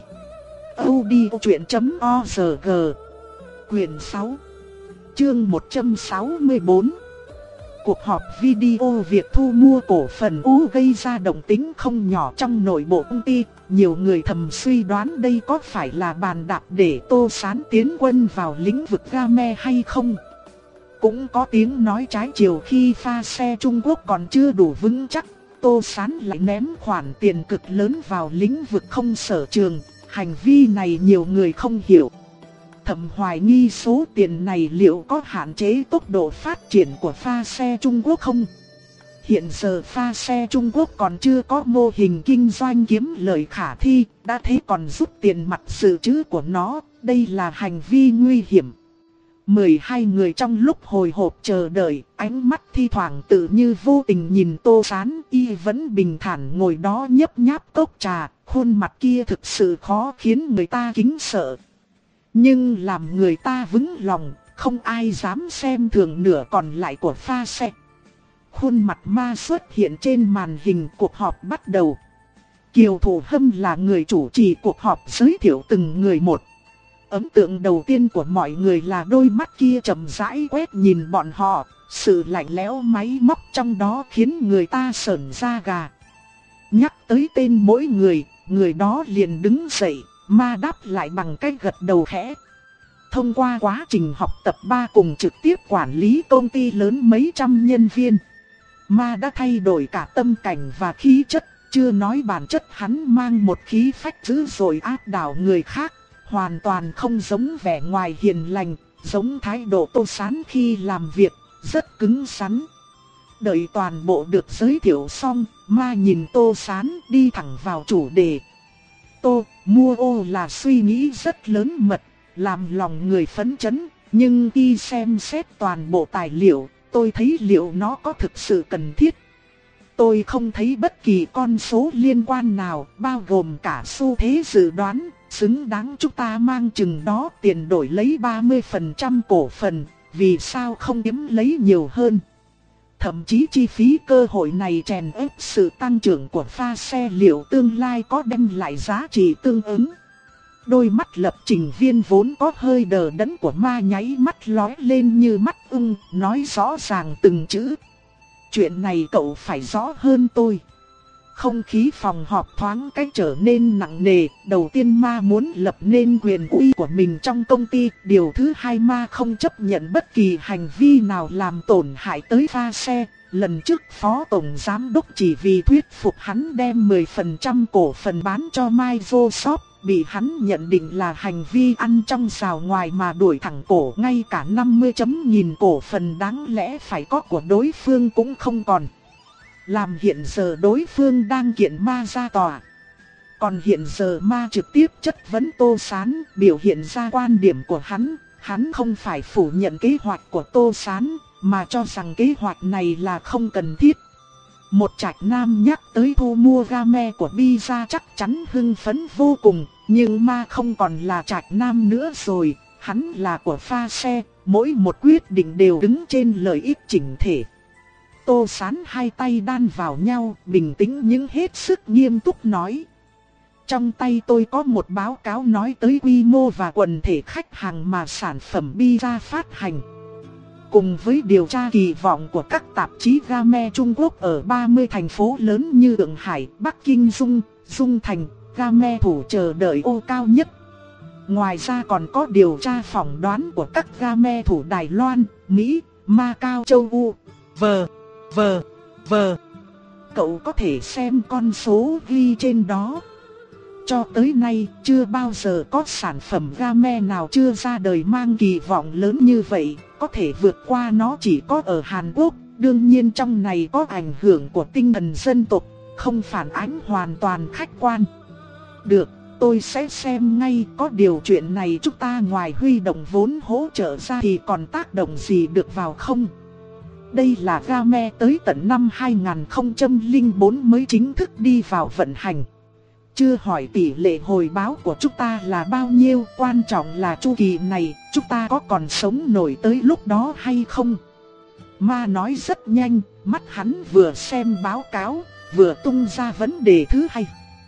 Speaker 1: audiochuyện chấm org. Quyền sáu, chương một trăm sáu mươi bốn. Cuộc họp video việc thu mua cổ phần U gây ra động tĩnh không nhỏ trong nội bộ công ty. Nhiều người thầm suy đoán đây có phải là bàn đạp để Tô Sán tiến quân vào lĩnh vực game hay không. Cũng có tiếng nói trái chiều khi pha xe Trung Quốc còn chưa đủ vững chắc, Tô Sán lại ném khoản tiền cực lớn vào lĩnh vực không sở trường. Hành vi này nhiều người không hiểu. Thầm hoài nghi số tiền này liệu có hạn chế tốc độ phát triển của pha xe Trung Quốc không? Hiện giờ pha xe Trung Quốc còn chưa có mô hình kinh doanh kiếm lợi khả thi, đã thế còn rút tiền mặt dự trữ của nó, đây là hành vi nguy hiểm. mười hai người trong lúc hồi hộp chờ đợi, ánh mắt thi thoảng tự như vô tình nhìn Tô Sán, y vẫn bình thản ngồi đó nhấp nháp cốc trà, khuôn mặt kia thực sự khó khiến người ta kính sợ. Nhưng làm người ta vững lòng, không ai dám xem thường nửa còn lại của pha xe. Khuôn mặt Ma xuất hiện trên màn hình, cuộc họp bắt đầu. Kiều Thủ Hâm là người chủ trì cuộc họp, giới thiệu từng người một. Ấn tượng đầu tiên của mọi người là đôi mắt kia chậm rãi quét nhìn bọn họ, Sự lạnh lẽo máy móc trong đó khiến người ta sởn da gà. Nhắc tới tên mỗi người, người đó liền đứng dậy, Ma đáp lại bằng cái gật đầu khẽ. Thông qua quá trình học tập ba cùng trực tiếp quản lý công ty lớn mấy trăm nhân viên, Ma đã thay đổi cả tâm cảnh và khí chất. Chưa nói bản chất hắn mang một khí phách dữ dội áp đảo người khác, hoàn toàn không giống vẻ ngoài hiền lành, giống thái độ Tô Sán khi làm việc, rất cứng rắn. Đợi toàn bộ được giới thiệu xong, Ma nhìn Tô Sán đi thẳng vào chủ đề. Tô, mua ô là suy nghĩ rất lớn mật, làm lòng người phấn chấn, nhưng khi xem xét toàn bộ tài liệu, tôi thấy liệu nó có thực sự cần thiết. Tôi không thấy bất kỳ con số liên quan nào, bao gồm cả xu thế dự đoán, xứng đáng chúng ta mang chừng đó tiền đổi lấy ba mươi phần trăm cổ phần, vì sao không kiếm lấy nhiều hơn. Thậm chí chi phí cơ hội này chèn ép sự tăng trưởng của pha xe liệu tương lai có đem lại giá trị tương ứng. Đôi mắt lập trình viên vốn có hơi đờ đẫn của Ma nháy mắt lóe lên như mắt ưng, nói rõ ràng từng chữ. Chuyện này cậu phải rõ hơn tôi. Không khí phòng họp thoáng cách trở nên nặng nề. Đầu tiên Ma muốn lập nên quyền uy của mình trong công ty. Điều thứ hai, Ma không chấp nhận bất kỳ hành vi nào làm tổn hại tới pha xe. Lần trước Phó Tổng Giám Đốc chỉ vì thuyết phục hắn đem mười phần trăm cổ phần bán cho Microsoft, bị hắn nhận định là hành vi ăn trong xào ngoài mà đuổi thẳng cổ. Ngay cả năm mươi chấm nghìn cổ phần đáng lẽ phải có của đối phương cũng không còn. Làm hiện giờ đối phương đang kiện Ma ra tòa. Còn hiện giờ Ma trực tiếp chất vấn Tô Sán, biểu hiện ra quan điểm của hắn. Hắn không phải phủ nhận kế hoạch của Tô Sán, mà cho rằng kế hoạch này là không cần thiết. Một trạch nam nhắc tới thu mua game của Pizza chắc chắn hưng phấn vô cùng, nhưng Ma không còn là trạch nam nữa rồi, hắn là của pha xe, mỗi một quyết định đều đứng trên lợi ích chỉnh thể. Tô Sán hai tay đan vào nhau, bình tĩnh nhưng hết sức nghiêm túc nói. Trong tay tôi có một báo cáo nói tới quy mô và quần thể khách hàng mà sản phẩm Pizza phát hành. Cùng với điều tra kỳ vọng của các tạp chí game Trung Quốc ở ba mươi thành phố lớn như Thượng Hải, Bắc Kinh, Dung, Dung Thành, game thủ chờ đợi ô cao nhất. Ngoài ra còn có điều tra phỏng đoán của các game thủ Đài Loan, Mỹ, Macau, châu Âu, vờ, vờ, vờ. Cậu có thể xem con số ghi trên đó. Cho tới nay, chưa bao giờ có sản phẩm game nào chưa ra đời mang kỳ vọng lớn như vậy, có thể vượt qua nó chỉ có ở Hàn Quốc. Đương nhiên trong này có ảnh hưởng của tinh thần dân tộc, không phản ánh hoàn toàn khách quan. Được, tôi sẽ xem ngay, có điều chuyện này chúng ta ngoài huy động vốn hỗ trợ ra thì còn tác động gì được vào không? Đây là game tới tận năm hai không không bốn mới chính thức đi vào vận hành. Chưa hỏi tỷ lệ hồi báo của chúng ta là bao nhiêu, quan trọng là chu kỳ này, chúng ta có còn sống nổi tới lúc đó hay không? Ma nói rất nhanh, mắt hắn vừa xem báo cáo, vừa tung ra vấn đề thứ hai.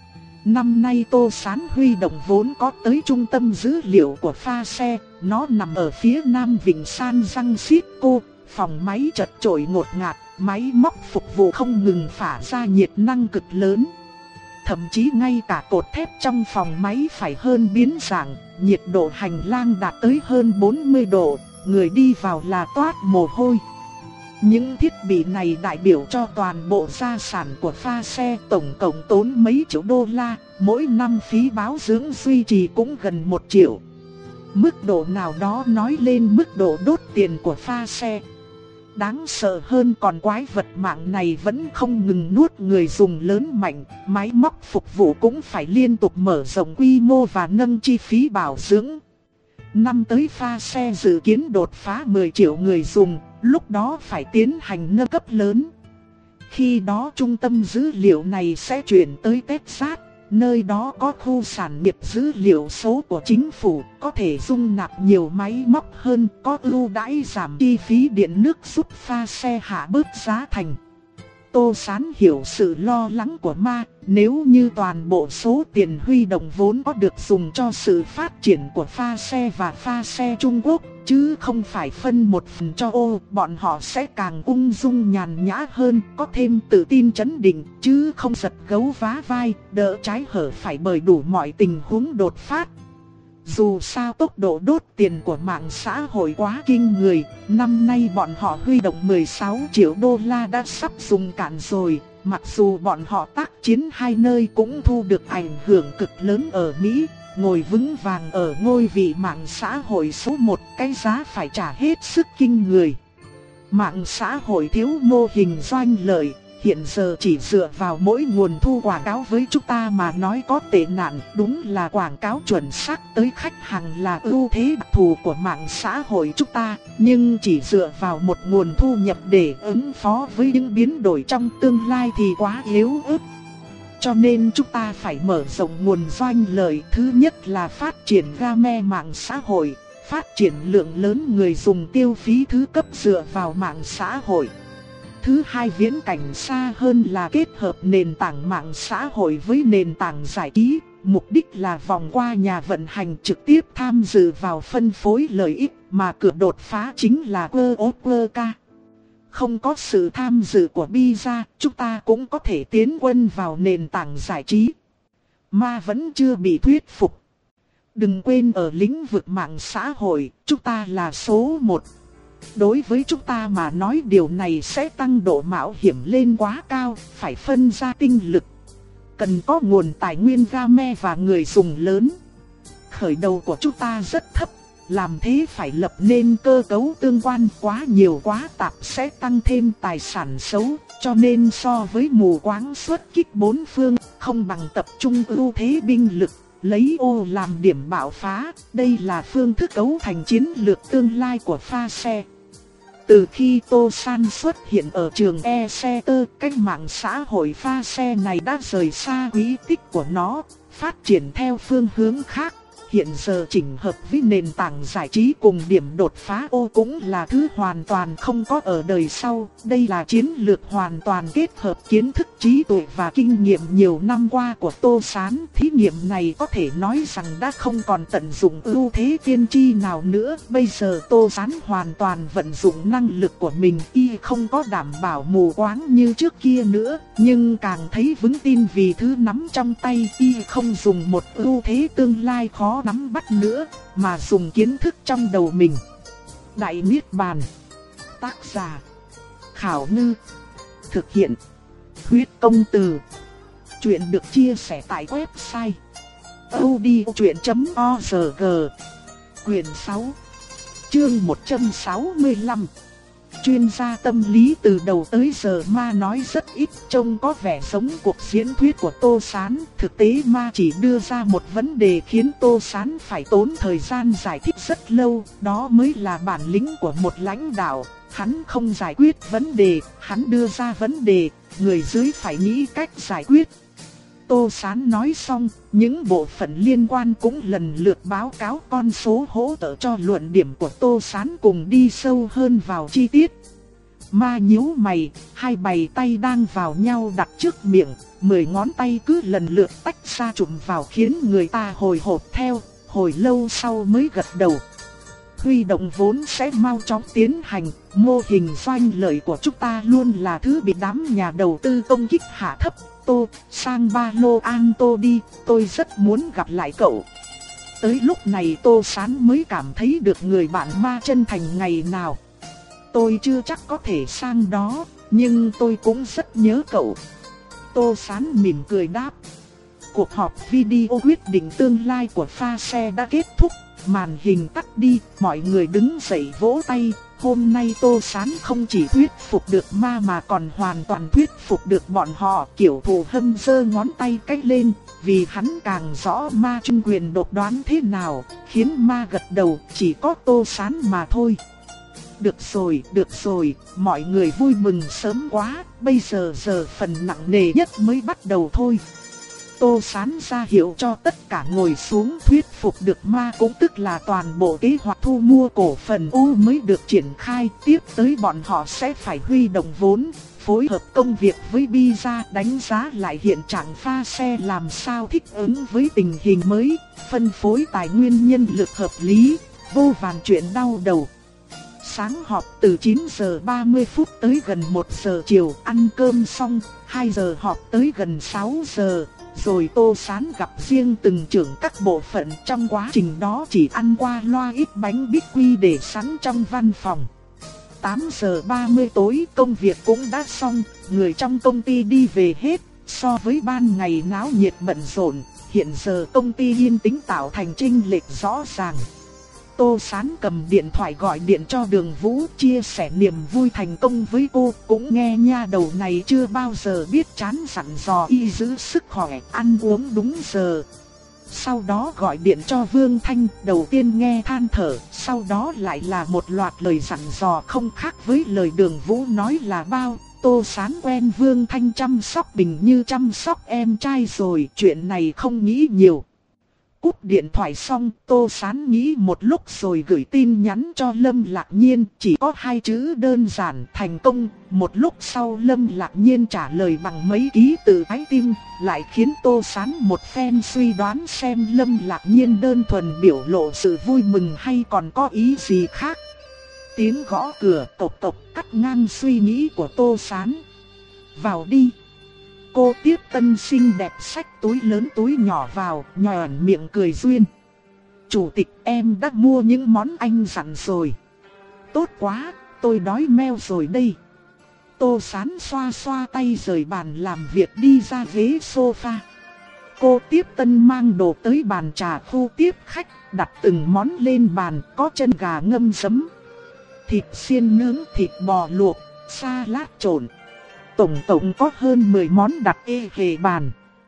Speaker 1: Năm nay Tô Sán huy động vốn có tới trung tâm dữ liệu của pha xe, nó nằm ở phía nam Vịnh San Francisco, phòng máy chật chội ngột ngạt, máy móc phục vụ không ngừng phả ra nhiệt năng cực lớn. Thậm chí ngay cả cột thép trong phòng máy phải hơn biến dạng, nhiệt độ hành lang đạt tới hơn bốn mươi độ, người đi vào là toát mồ hôi. Những thiết bị này đại biểu cho toàn bộ gia sản của pha xe, tổng cộng tốn mấy triệu đô la, mỗi năm phí bảo dưỡng duy trì cũng gần một triệu. Mức độ nào đó nói lên mức độ đốt tiền của pha xe. Đáng sợ hơn còn quái vật mạng này vẫn không ngừng nuốt người dùng lớn mạnh, máy móc phục vụ cũng phải liên tục mở rộng quy mô và nâng chi phí bảo dưỡng. Năm tới pha xe dự kiến đột phá mười triệu người dùng, lúc đó phải tiến hành nâng cấp lớn. Khi đó trung tâm dữ liệu này sẽ chuyển tới Texas, nơi đó có khu sản nghiệp dữ liệu số của chính phủ, có thể dung nạp nhiều máy móc hơn, có ưu đãi giảm chi phí điện nước giúp pha xe hạ bớt giá thành. Tô Sán hiểu sự lo lắng của ma, nếu như toàn bộ số tiền huy động vốn có được dùng cho sự phát triển của pha xe và pha xe Trung Quốc, chứ không phải phân một phần cho ô, bọn họ sẽ càng ung dung nhàn nhã hơn, có thêm tự tin trấn định, chứ không giật gấu vá vai, đỡ trái hở phải bởi đủ mọi tình huống đột phát. Dù sao tốc độ đốt tiền của mạng xã hội quá kinh người, năm nay bọn họ huy động mười sáu triệu đô la đã sắp dùng cạn rồi. Mặc dù bọn họ tác chiến hai nơi cũng thu được ảnh hưởng cực lớn ở Mỹ, ngồi vững vàng ở ngôi vị mạng xã hội số một, cái giá phải trả hết sức kinh người. Mạng xã hội thiếu mô hình doanh lợi, hiện giờ chỉ dựa vào mỗi nguồn thu quảng cáo với chúng ta mà nói có tệ nạn, đúng là quảng cáo chuẩn xác tới khách hàng là ưu thế đặc thù của mạng xã hội chúng ta, nhưng chỉ dựa vào một nguồn thu nhập để ứng phó với những biến đổi trong tương lai thì quá yếu ớt. Cho nên chúng ta phải mở rộng nguồn doanh lợi, thứ nhất là phát triển game mạng xã hội, phát triển lượng lớn người dùng tiêu phí thứ cấp dựa vào mạng xã hội. Thứ hai, viễn cảnh xa hơn là kết hợp nền tảng mạng xã hội với nền tảng giải trí, mục đích là vòng qua nhà vận hành trực tiếp tham dự vào phân phối lợi ích, mà cửa đột phá chính là Q O Q K. Không có sự tham dự của Pizza, chúng ta cũng có thể tiến quân vào nền tảng giải trí. Ma vẫn chưa bị thuyết phục. Đừng quên ở lĩnh vực mạng xã hội, chúng ta là số một. Đối với chúng ta mà nói điều này sẽ tăng độ mạo hiểm lên quá cao, phải phân ra tinh lực. Cần có nguồn tài nguyên game và người dùng lớn. Khởi đầu của chúng ta rất thấp, làm thế phải lập nên cơ cấu tương quan, quá nhiều quá tạp sẽ tăng thêm tài sản xấu. Cho nên so với mù quáng xuất kích bốn phương, không bằng tập trung ưu thế binh lực, lấy ô làm điểm bạo phá. Đây là phương thức cấu thành chiến lược tương lai của pha xe. Từ khi Tô San xuất hiện ở trường e-xe-tơ, cách mạng xã hội pha xe này đã rời xa quỹ tích của nó, phát triển theo phương hướng khác. Hiện giờ chỉnh hợp với nền tảng giải trí cùng điểm đột phá ô cũng là thứ hoàn toàn không có ở đời sau. Đây là chiến lược hoàn toàn kết hợp kiến thức trí tuệ và kinh nghiệm nhiều năm qua của Tô Sán. Thí nghiệm này có thể nói rằng đã không còn tận dụng ưu thế tiên tri nào nữa. Bây giờ Tô Sán hoàn toàn vận dụng năng lực của mình, y không có đảm bảo mù quáng như trước kia nữa, nhưng càng thấy vững tin vì thứ nắm trong tay, y không dùng một ưu thế tương lai khó nắm bắt nữa, mà dùng kiến thức trong đầu mình. Đại Niết Bàn. Tác giả Khảo Ngư. Thực hiện Huyết Công Từ. Chuyện được chia sẻ tại website audiochuyện chấm org. Quyển sáu, chương một trăm sáu mươi lăm. Chuyên gia tâm lý từ đầu tới giờ ma nói rất ít, trông có vẻ giống cuộc diễn thuyết của Tô Sán. Thực tế ma chỉ đưa ra một vấn đề khiến Tô Sán phải tốn thời gian giải thích rất lâu. Đó mới là bản lĩnh của một lãnh đạo. Hắn không giải quyết vấn đề, hắn đưa ra vấn đề, người dưới phải nghĩ cách giải quyết. Tô Sán nói xong, những bộ phận liên quan cũng lần lượt báo cáo con số hỗ trợ cho luận điểm của Tô Sán cùng đi sâu hơn vào chi tiết. Ma nhíu mày, hai bàn tay đang vào nhau đặt trước miệng, mười ngón tay cứ lần lượt tách ra chụm vào khiến người ta hồi hộp theo, hồi lâu sau mới gật đầu. Huy động vốn sẽ mau chóng tiến hành, mô hình doanh lợi của chúng ta luôn là thứ bị đám nhà đầu tư công kích hạ thấp. Tô, sang ba lô an tô đi, tôi rất muốn gặp lại cậu. Tới lúc này Tô Sán mới cảm thấy được người bạn ma chân thành ngày nào. Tôi chưa chắc có thể sang đó, nhưng tôi cũng rất nhớ cậu. Tô Sán mỉm cười đáp. Cuộc họp video quyết định tương lai của pha xe đã kết thúc, màn hình tắt đi, mọi người đứng dậy vỗ tay. Hôm nay Tô Sán không chỉ thuyết phục được ma mà còn hoàn toàn thuyết phục được bọn họ. Kiểu thù hâm giơ ngón tay cách lên, vì hắn càng rõ ma chuyên quyền độc đoán thế nào, khiến ma gật đầu, chỉ có Tô Sán mà thôi. Được rồi, được rồi, mọi người vui mừng sớm quá, bây giờ giờ phần nặng nề nhất mới bắt đầu thôi. Tô Sán ra hiệu cho tất cả ngồi xuống, thuyết phục được ma cũng tức là toàn bộ kế hoạch thu mua cổ phần U mới được triển khai. Tiếp tới bọn họ sẽ phải huy động vốn, phối hợp công việc với Pizza, đánh giá lại hiện trạng pha xe làm sao thích ứng với tình hình mới, phân phối tài nguyên nhân lực hợp lý, vô vàn chuyện đau đầu. Sáng họp từ chín giờ ba mươi phút tới gần một giờ chiều, ăn cơm xong, hai giờ họp tới gần sáu giờ, rồi Tô Sán gặp riêng từng trưởng các bộ phận. Trong quá trình đó chỉ ăn qua loa ít bánh bích quy để sẵn trong văn phòng. tám giờ ba mươi tối công việc cũng đã xong, người trong công ty đi về hết. So với ban ngày náo nhiệt bận rộn, hiện giờ công ty yên tĩnh tạo thành chênh lệch rõ ràng. Tô Sán cầm điện thoại gọi điện cho Đường Vũ, chia sẻ niềm vui thành công với cô. Cũng nghe nha đầu này chưa bao giờ biết chán, dặn dò y giữ sức khỏe, ăn uống đúng giờ. Sau đó gọi điện cho Vương Thanh, đầu tiên nghe than thở, sau đó lại là một loạt lời dặn dò không khác với lời Đường Vũ nói là bao. Tô Sán quen Vương Thanh chăm sóc Bình như chăm sóc em trai rồi, chuyện này không nghĩ nhiều. Cúp điện thoại xong, Tô Sán nghĩ một lúc rồi gửi tin nhắn cho Lâm Lạc Nhiên, chỉ có hai chữ đơn giản: thành công. Một lúc sau Lâm Lạc Nhiên trả lời bằng mấy ký tự ái tim, lại khiến Tô Sán một phen suy đoán xem Lâm Lạc Nhiên đơn thuần biểu lộ sự vui mừng hay còn có ý gì khác. Tiếng gõ cửa cộc cộc cắt ngang suy nghĩ của Tô Sán. Vào đi. Cô Tiếp Tân xinh đẹp xách túi lớn túi nhỏ vào, nhòn miệng cười duyên. Chủ tịch, em đã mua những món anh dặn rồi. Tốt quá, tôi đói meo rồi đây. Tô Sán xoa xoa tay rời bàn làm việc đi ra ghế sofa. Cô Tiếp Tân mang đồ tới bàn trà khu tiếp khách, đặt từng món lên bàn, có chân gà ngâm giấm, thịt xiên nướng, thịt bò luộc, salad trộn. Tổng tổng có hơn mười món đặt ê hề bàn.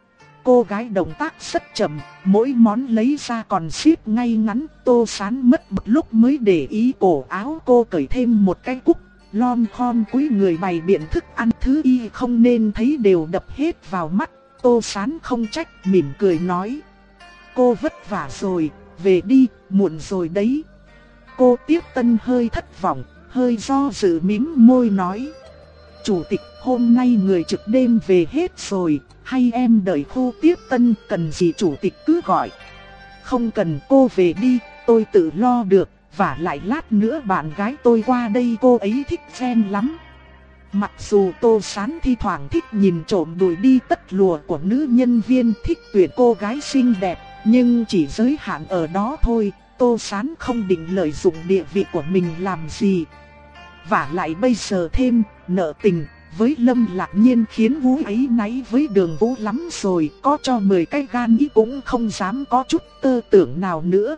Speaker 1: Cô gái động tác rất chậm, mỗi món lấy ra còn xếp ngay ngắn. Tô Sán mất một lúc mới để ý cổ áo cô cởi thêm một cái cúc, lom khom cúi người bày biện thức ăn, thứ y không nên thấy đều đập hết vào mắt. Tô Sán không trách, mỉm cười nói: cô vất vả rồi, về đi, muộn rồi đấy. Cô Tiếp Tân hơi thất vọng, hơi do dự mím môi nói: chủ tịch, hôm nay người trực đêm về hết rồi, hay em đợi khu Tiếp Tân, cần gì chủ tịch cứ gọi. Không cần, cô về đi, tôi tự lo được, vả lại lát nữa bạn gái tôi qua đây, cô ấy thích fan lắm. Mặc dù Tô Sán thi thoảng thích nhìn trộm đuổi đi tất lùa của nữ nhân viên, thích tuyển cô gái xinh đẹp, nhưng chỉ giới hạn ở đó thôi. Tô Sán không định lợi dụng địa vị của mình làm gì. Vả lại bây giờ thêm nợ tình với Lâm Lạc Nhiên khiến Vũ ấy náy với Đường Vũ lắm rồi, có cho mười cái gan ý cũng không dám có chút tơ tưởng nào nữa.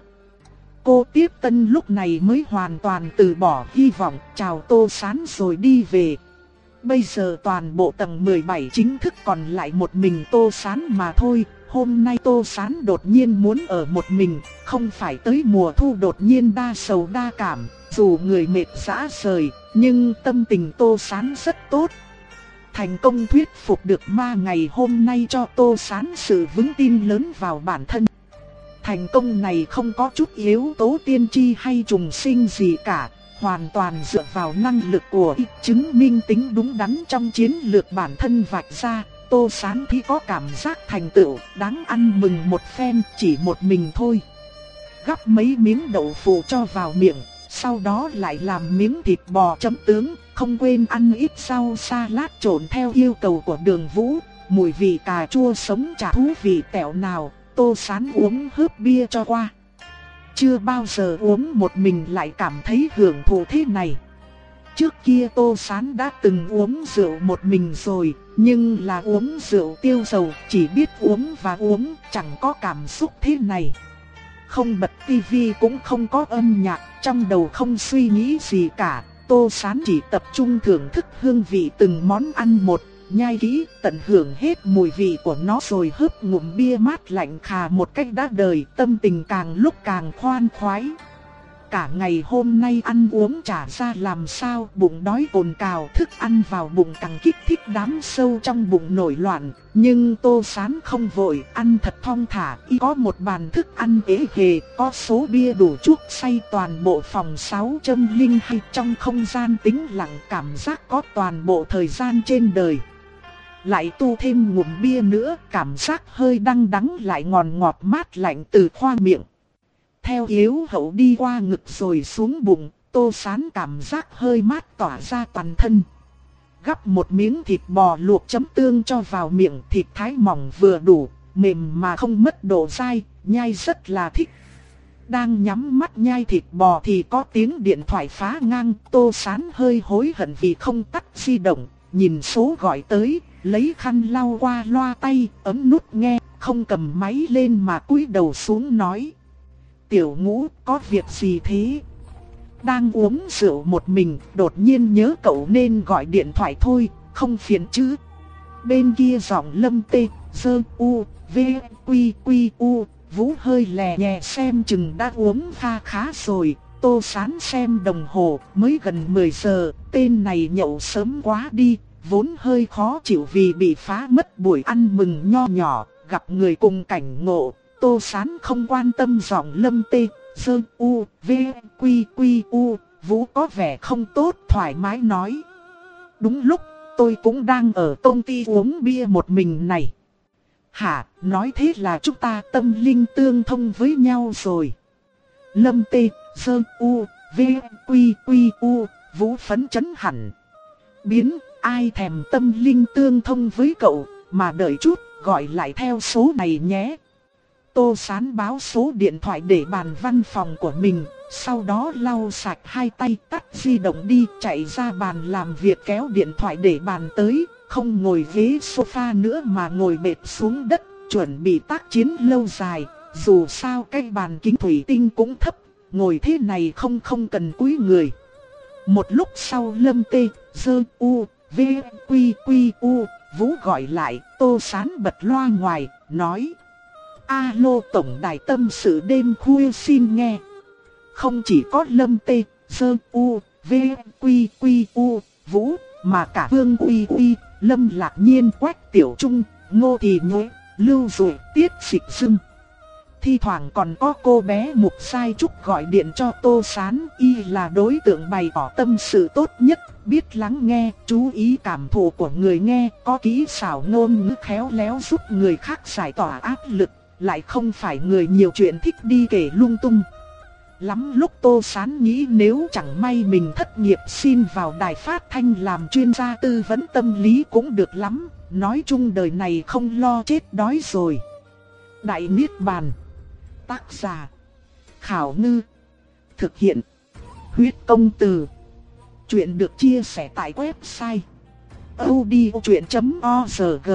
Speaker 1: Cô Tiếp Tân lúc này mới hoàn toàn từ bỏ hy vọng, chào Tô Sán rồi đi về. Bây giờ toàn bộ tầng mười bảy chính thức còn lại một mình Tô Sán mà thôi. Hôm nay Tô Sán đột nhiên muốn ở một mình, không phải tới mùa thu đột nhiên đa sầu đa cảm, dù người mệt rã rời, nhưng tâm tình Tô Sán rất tốt. Thành công thuyết phục được ma ngày hôm nay cho Tô Sán sự vững tin lớn vào bản thân. Thành công này không có chút yếu tố tiên tri hay trùng sinh gì cả, hoàn toàn dựa vào năng lực của y, chứng minh tính đúng đắn trong chiến lược bản thân vạch ra. Tô Sán thì có cảm giác thành tựu, đáng ăn mừng một phen, chỉ một mình thôi. Gắp mấy miếng đậu phụ cho vào miệng, sau đó lại làm miếng thịt bò chấm tướng, không quên ăn ít rau salad trộn theo yêu cầu của Đường Vũ. Mùi vị cà chua sống chả thú vị tẹo nào, Tô Sán uống hớp bia cho qua. Chưa bao giờ uống một mình lại cảm thấy hưởng thụ thế này. Trước kia Tô Sán đã từng uống rượu một mình rồi, nhưng là uống rượu tiêu dầu, chỉ biết uống và uống, chẳng có cảm xúc thế này. Không bật tivi cũng không có âm nhạc, trong đầu không suy nghĩ gì cả. Tô Sán chỉ tập trung thưởng thức hương vị từng món ăn một, nhai kỹ, tận hưởng hết mùi vị của nó rồi hớp ngụm bia mát lạnh khà một cách đã đời, tâm tình càng lúc càng khoan khoái. cả ngày hôm nay ăn uống chả ra làm sao, bụng đói cồn cào, thức ăn vào bụng càng kích thích đám sâu trong bụng nổi loạn. Nhưng Tô Sán không vội, ăn thật thong thả, y có một bàn thức ăn ế hề, có số bia đủ chuốc say toàn bộ phòng sáu không hai trong không gian tĩnh lặng, cảm giác có toàn bộ thời gian trên đời. Lại tu thêm ngụm bia nữa, cảm giác hơi đắng đắng lại ngọt ngọt mát lạnh từ khoang miệng. Theo yếu hậu đi qua ngực rồi xuống bụng, Tô Sán cảm giác hơi mát tỏa ra toàn thân. Gắp một miếng thịt bò luộc chấm tương cho vào miệng, thịt thái mỏng vừa đủ, mềm mà không mất độ dai, nhai rất là thích. Đang nhắm mắt nhai thịt bò thì có tiếng điện thoại phá ngang, Tô Sán hơi hối hận vì không tắt di động, nhìn số gọi tới, lấy khăn lau qua loa tay, ấm nút nghe, không cầm máy lên mà cúi đầu xuống nói. Tiểu Ngũ, có việc gì thế? Đang uống rượu một mình, đột nhiên nhớ cậu nên gọi điện thoại thôi, không phiền chứ? Bên kia giọng Lâm Tê, Dơ U, V, Quy, Quy, U, Vũ hơi lè nhẹ xem chừng đã uống pha khá rồi. Tô Sán xem đồng hồ, mới gần mười giờ, tên này nhậu sớm quá đi, vốn hơi khó chịu vì bị phá mất buổi ăn mừng nho nhỏ, gặp người cùng cảnh ngộ. Tô Sán không quan tâm giọng Lâm Tê, Dơ U, V, Quy, Quy, U, Vũ có vẻ không tốt, thoải mái nói. Đúng lúc, tôi cũng đang ở công ty uống bia một mình này. Hả, nói thế là chúng ta tâm linh tương thông với nhau rồi. Lâm Tê, Dơ U, V, Quy, Quy, U, Vũ phấn chấn hẳn. Biến, ai thèm tâm linh tương thông với cậu, mà đợi chút, gọi lại theo số này nhé. Tô Sán báo số điện thoại để bàn văn phòng của mình, sau đó lau sạch hai tay, tắt di động đi, chạy ra bàn làm việc kéo điện thoại để bàn tới, không ngồi ghế sofa nữa mà ngồi bệt xuống đất, chuẩn bị tác chiến lâu dài. Dù sao cái bàn kính thủy tinh cũng thấp, ngồi thế này không không cần cúi người. Một lúc sau Lâm Tê, Dơ U, V, Quy, Quy, U, Vũ gọi lại, Tô Sán bật loa ngoài, nói. Alo, tổng đài tâm sự đêm khuya xin nghe. Không chỉ có Lâm Tê, Dơ U, V, Quy, Quy, U, Vũ, mà cả Vương Uy Uy, Lâm Lạc Nhiên, Quách Tiểu Trung, Ngô Thị Nhối, Lưu Dụ, Tiết Dịch Dưng. Thi thoảng còn có cô bé Mục Sai Trúc gọi điện cho Tô Sán, y là đối tượng bày tỏ tâm sự tốt nhất, biết lắng nghe, chú ý cảm thụ của người nghe, có kỹ xảo ngôn ngữ khéo léo giúp người khác giải tỏa áp lực, lại không phải người nhiều chuyện thích đi kể lung tung. Lắm lúc Tô Sán nghĩ nếu chẳng may mình thất nghiệp xin vào đài phát thanh làm chuyên gia tư vấn tâm lý cũng được lắm, nói chung đời này không lo chết đói rồi. Đại Niết Bàn. Tác giả Khảo Ngư. Thực hiện Huyết Công Từ. Chuyện được chia sẻ tại website audiochuyện chấm org.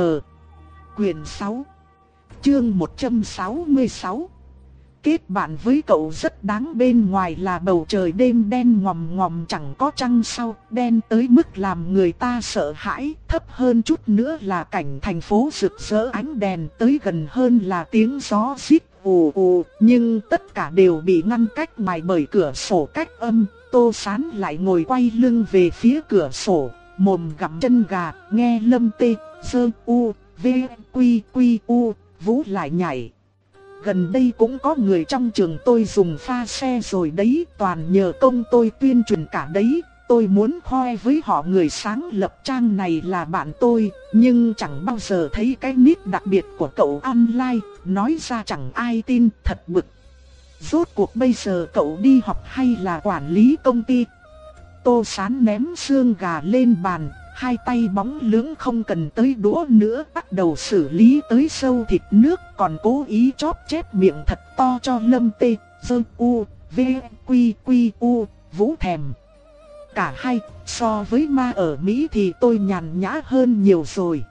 Speaker 1: Quyền sáu, chương một trăm sáu mươi sáu. Kết bạn với cậu rất đáng, bên ngoài là bầu trời đêm đen ngòm ngòm chẳng có trăng sao, đen tới mức làm người ta sợ hãi, thấp hơn chút nữa là cảnh thành phố rực rỡ ánh đèn, tới gần hơn là tiếng gió rít ù ù, nhưng tất cả đều bị ngăn cách ngoài bởi cửa sổ cách âm. Tô Sán lại ngồi quay lưng về phía cửa sổ, mồm gặm chân gà, nghe Lâm Tê, Dơ U, V, Quy, Quy, U, Vũ lại nhảy. Gần đây cũng có người trong trường tôi dùng pha xe rồi đấy, toàn nhờ công tôi tuyên truyền cả đấy. Tôi muốn khoe với họ người sáng lập trang này là bạn tôi, nhưng chẳng bao giờ thấy cái nick đặc biệt của cậu online, nói ra chẳng ai tin, thật bực. Rốt cuộc bây giờ cậu đi học hay là quản lý công ty? Tô Sán ném xương gà lên bàn, hai tay bóng lưỡng không cần tới đũa nữa, bắt đầu xử lý tới sâu thịt nước, còn cố ý chóp chép miệng thật to cho Lâm Tê, Dơ U, V, Quy, Quy, U, Vũ thèm. Cả hai, so với Ma ở Mỹ thì tôi nhàn nhã hơn nhiều rồi.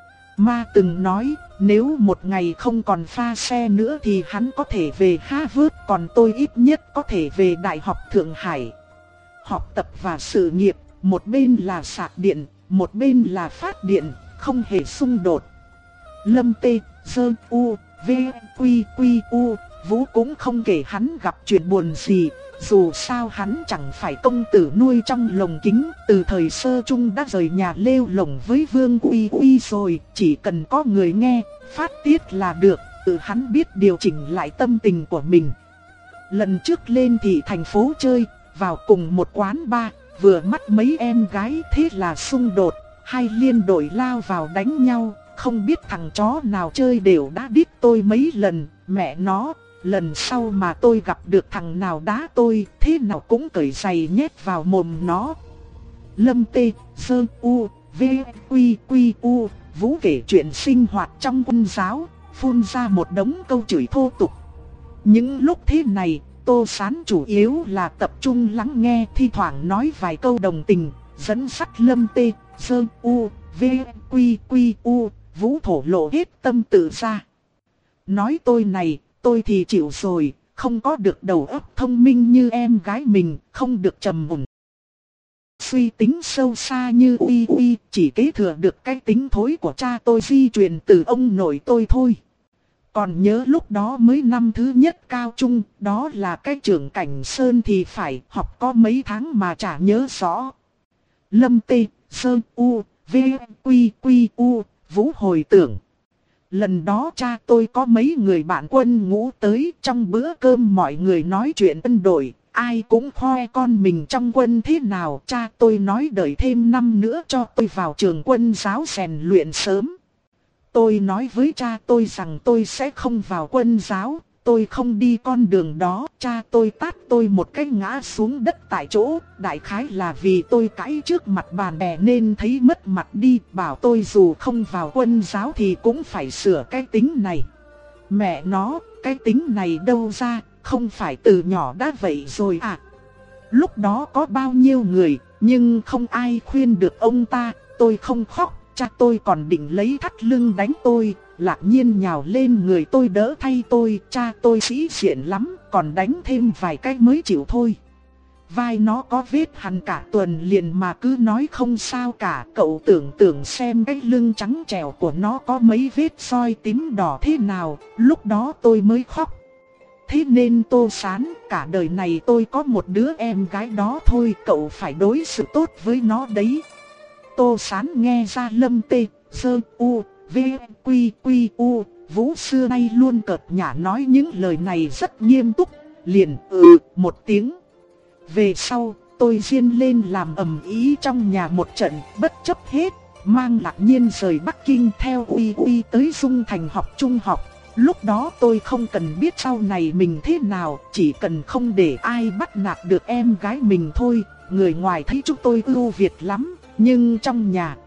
Speaker 1: Ma từng nói, nếu một ngày không còn pha xe nữa thì hắn có thể về Harvard, còn tôi ít nhất có thể về Đại học Thượng Hải. Học tập và sự nghiệp, một bên là sạc điện, một bên là phát điện, không hề xung đột. Lâm Tê, Dơ U, V, Quy, Quy, U, Vũ cũng không kể hắn gặp chuyện buồn gì. Dù sao hắn chẳng phải công tử nuôi trong lồng kính, từ thời sơ chung đã rời nhà lêu lồng với Vương Uy Uy rồi, chỉ cần có người nghe, phát tiết là được, tự hắn biết điều chỉnh lại tâm tình của mình. Lần trước lên thị thành phố chơi, vào cùng một quán bar, vừa mắt mấy em gái thế là xung đột, hai liên đội lao vào đánh nhau, không biết thằng chó nào chơi đều đã đít tôi mấy lần, mẹ nó. Lần sau mà tôi gặp được thằng nào đá tôi, thế nào cũng cởi giày nhét vào mồm nó. Lâm Tê, Sơ U, V, Quy, Quy, U, Vũ kể chuyện sinh hoạt trong quân giáo, phun ra một đống câu chửi thô tục. Những lúc thế này, Tô Sán chủ yếu là tập trung lắng nghe, thi thoảng nói vài câu đồng tình, dẫn dắt Lâm Tê, Sơ U, V, Quy, Quy, U, Vũ thổ lộ hết tâm tự ra. Nói tôi này, tôi thì chịu rồi, không có được đầu óc thông minh như em gái mình, không được trầm mùn. Suy tính sâu xa như Uy Uy, chỉ kế thừa được cái tính thối của cha tôi di truyền từ ông nội tôi thôi. Còn nhớ lúc đó mới năm thứ nhất cao trung, đó là cái trưởng cảnh sơn thì phải, học có mấy tháng mà chả nhớ rõ. Lâm Tê, Sơn U, V, Quy, Quy, U, Vũ hồi tưởng. Lần đó cha tôi có mấy người bạn quân ngũ tới, trong bữa cơm mọi người nói chuyện ân đội, ai cũng khoe con mình trong quân thế nào. Cha tôi nói đợi thêm năm nữa cho tôi vào trường quân giáo rèn luyện sớm. Tôi nói với cha tôi rằng tôi sẽ không vào quân giáo, tôi không đi con đường đó. Cha tôi tát tôi một cái ngã xuống đất tại chỗ, đại khái là vì tôi cãi trước mặt bạn bè nên thấy mất mặt đi, bảo tôi dù không vào quân giáo thì cũng phải sửa cái tính này. Mẹ nó, cái tính này đâu ra, không phải từ nhỏ đã vậy rồi à? Lúc đó có bao nhiêu người, nhưng không ai khuyên được ông ta, tôi không khóc. Cha tôi còn định lấy thắt lưng đánh tôi, Lạc Nhiên nhào lên người tôi đỡ thay tôi. Cha tôi sĩ diện lắm, còn đánh thêm vài cái mới chịu thôi. Vai nó có vết hằn cả tuần liền mà cứ nói không sao cả. Cậu tưởng tượng xem cái lưng trắng trẻo của nó có mấy vết soi tím đỏ thế nào, lúc đó tôi mới khóc. Thế nên Tô Sán, cả đời này tôi có một đứa em gái đó thôi, cậu phải đối xử tốt với nó đấy. Tô Sán nghe ra Lâm Tê, Sơ U, V, Quy, Quy, U, Vũ xưa nay luôn cợt nhả nói những lời này rất nghiêm túc, liền ừ một tiếng. Về sau, tôi riêng lên làm ầm ĩ trong nhà một trận, bất chấp hết, mang Lạc Nhiên rời Bắc Kinh theo Uy Uy tới Dung Thành học trung học. Lúc đó tôi không cần biết sau này mình thế nào, chỉ cần không để ai bắt nạt được em gái mình thôi. Người ngoài thấy chúng tôi ưu việt lắm, nhưng trong nhà,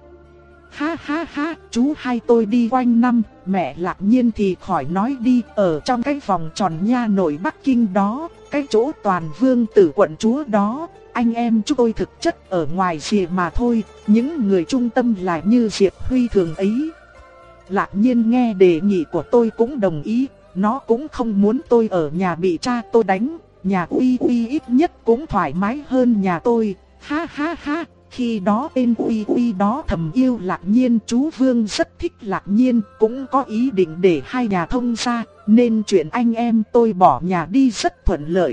Speaker 1: ha ha ha, chú hai tôi đi quanh năm, mẹ Lạc Nhiên thì khỏi nói đi. Ở trong cái vòng tròn nha nội Bắc Kinh đó, cái chỗ toàn vương tử quận chúa đó, anh em chúng tôi thực chất ở ngoài rìa mà thôi. Những người trung tâm là như Diệp Huy thường ấy. Lạc Nhiên nghe đề nghị của tôi cũng đồng ý, nó cũng không muốn tôi ở nhà bị cha tôi đánh. Nhà Uy Uy ít nhất cũng thoải mái hơn nhà tôi, ha ha ha. Khi đó tên Uy Uy đó thầm yêu Lạc Nhiên, chú Vương rất thích Lạc Nhiên, cũng có ý định để hai nhà thông gia, nên chuyện anh em tôi bỏ nhà đi rất thuận lợi.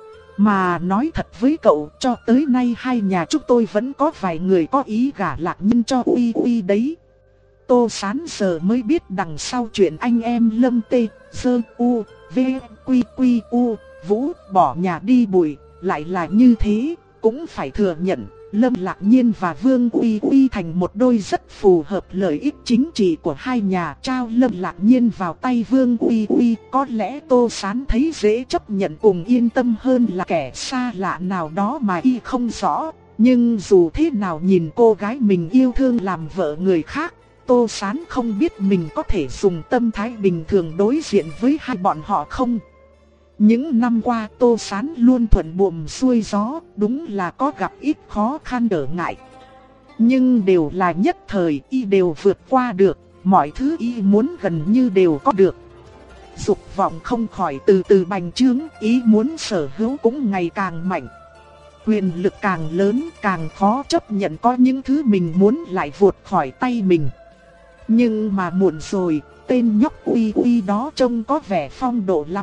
Speaker 1: Mà nói thật với cậu, cho tới nay hai nhà chúng tôi vẫn có vài người có ý gả Lạc Nhiên cho Uy Uy đấy. Tô Sán giờ mới biết đằng sau chuyện anh em Lâm Tê, Sơ U, V, Quy, Quy, U, Vũ bỏ nhà đi bụi, lại là như thế. Cũng phải thừa nhận, Lâm Lạc Nhiên và Vương Uy Uy thành một đôi rất phù hợp lợi ích chính trị của hai nhà. Trao Lâm Lạc Nhiên vào tay Vương Uy Uy, có lẽ Tô Sán thấy dễ chấp nhận cùng yên tâm hơn là kẻ xa lạ nào đó mà y không rõ. Nhưng dù thế nào nhìn cô gái mình yêu thương làm vợ người khác, Tô Sán không biết mình có thể dùng tâm thái bình thường đối diện với hai bọn họ không. Những năm qua Tô Sán luôn thuận buồm xuôi gió, đúng là có gặp ít khó khăn trở ngại. Nhưng đều là nhất thời, y đều vượt qua được, mọi thứ y muốn gần như đều có được. Dục vọng không khỏi từ từ bành trướng, ý muốn sở hữu cũng ngày càng mạnh. Quyền lực càng lớn càng khó chấp nhận có những thứ mình muốn lại vụt khỏi tay mình. Nhưng mà muộn rồi, tên nhóc Uy Uy đó trông có vẻ phong độ lắm.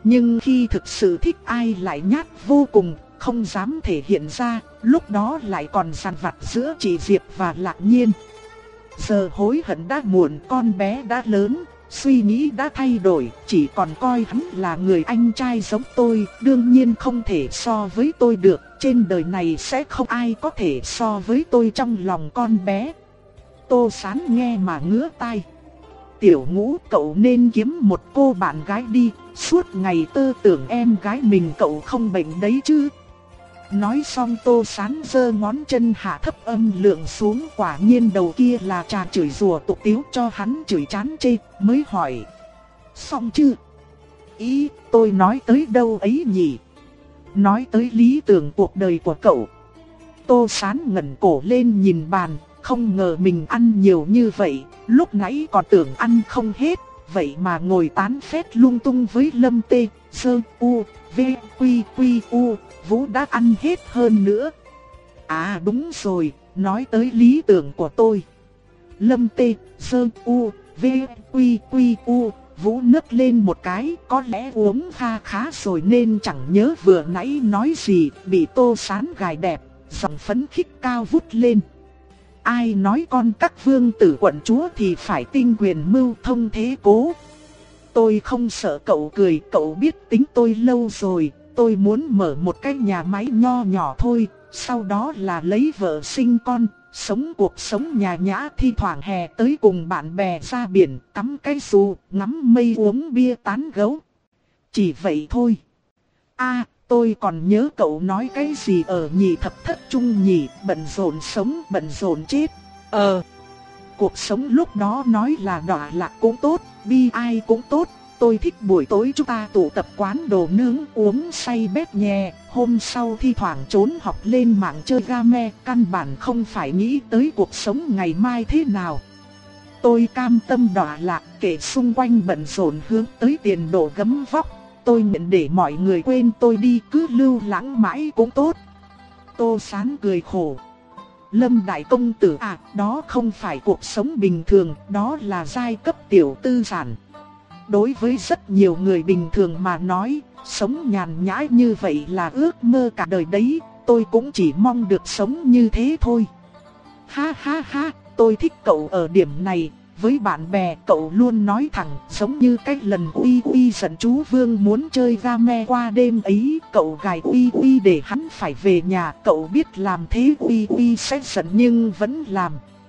Speaker 1: Nhưng khi thực sự thích ai lại nhát vô cùng, không dám thể hiện ra, lúc đó lại còn dằn vặt giữa chị Diệp và Lạc Nhiên. Giờ hối hận đã muộn, con bé đã lớn, suy nghĩ đã thay đổi, chỉ còn coi hắn là người anh trai giống tôi, đương nhiên không thể so với tôi được, trên đời này sẽ không ai có thể so với tôi trong lòng con bé. Tô Sán nghe mà ngứa tai. Tiểu Ngũ, cậu nên kiếm một cô bạn gái đi, suốt ngày tơ tưởng em gái mình cậu không bệnh đấy chứ. Nói xong Tô Sán giơ ngón chân hạ thấp âm lượng xuống, quả nhiên đầu kia là trà chửi rủa tục tiếu cho hắn chửi chán chê, mới hỏi. Xong chưa? Ý, tôi nói tới đâu ấy nhỉ? Nói tới lý tưởng cuộc đời của cậu. Tô Sán ngẩng cổ lên nhìn bàn, không ngờ mình ăn nhiều như vậy, lúc nãy còn tưởng ăn không hết, vậy mà ngồi tán phét lung tung với Lâm Tê, Sơ, U, V, Quy, Quy, U, Vũ đã ăn hết hơn nữa. À đúng rồi, nói tới lý tưởng của tôi. Lâm Tê, Sơ, U, V, Quy, Quy, U, Vũ nức lên một cái, có lẽ uống pha khá rồi nên chẳng nhớ vừa nãy nói gì, bị Tô Sán gài đẹp, giọng phấn khích cao vút lên. Ai nói con các vương tử quận chúa thì phải tinh quyền mưu thông thế cố. Tôi không sợ cậu cười, cậu biết tính tôi lâu rồi, tôi muốn mở một cái nhà máy nho nhỏ thôi, sau đó là lấy vợ sinh con, sống cuộc sống nhã nhã, thi thoảng hè tới cùng bạn bè ra biển, tắm cái dù, ngắm mây uống bia tán gẫu. Chỉ vậy thôi. À, tôi còn nhớ cậu nói cái gì ở nhị thập thất trung nhỉ, bận rộn sống, bận rộn chết. Ờ, cuộc sống lúc đó nói là đọa lạc cũng tốt, bi ai cũng tốt. Tôi thích buổi tối chúng ta tụ tập quán đồ nướng uống say bét nhè, hôm sau thi thoảng trốn học lên mạng chơi game, căn bản không phải nghĩ tới cuộc sống ngày mai thế nào. Tôi cam tâm đọa lạc, kể xung quanh bận rộn hướng tới tiền đồ gấm vóc. Tôi nguyện để mọi người quên tôi đi, cứ lưu lãng mãi cũng tốt. Tô Sán cười khổ. Lâm đại công tử à, đó không phải cuộc sống bình thường, đó là giai cấp tiểu tư sản. Đối với rất nhiều người bình thường mà nói, sống nhàn nhã như vậy là ước mơ cả đời đấy, tôi cũng chỉ mong được sống như thế thôi. Ha ha ha, tôi thích cậu ở điểm này, với bạn bè cậu luôn nói thẳng, giống như cách lần Uy Uy giận chú Vương muốn chơi game qua đêm ấy, cậu gài Uy Uy để hắn phải về nhà, cậu biết làm thế Uy Uy sẽ giận nhưng vẫn làm.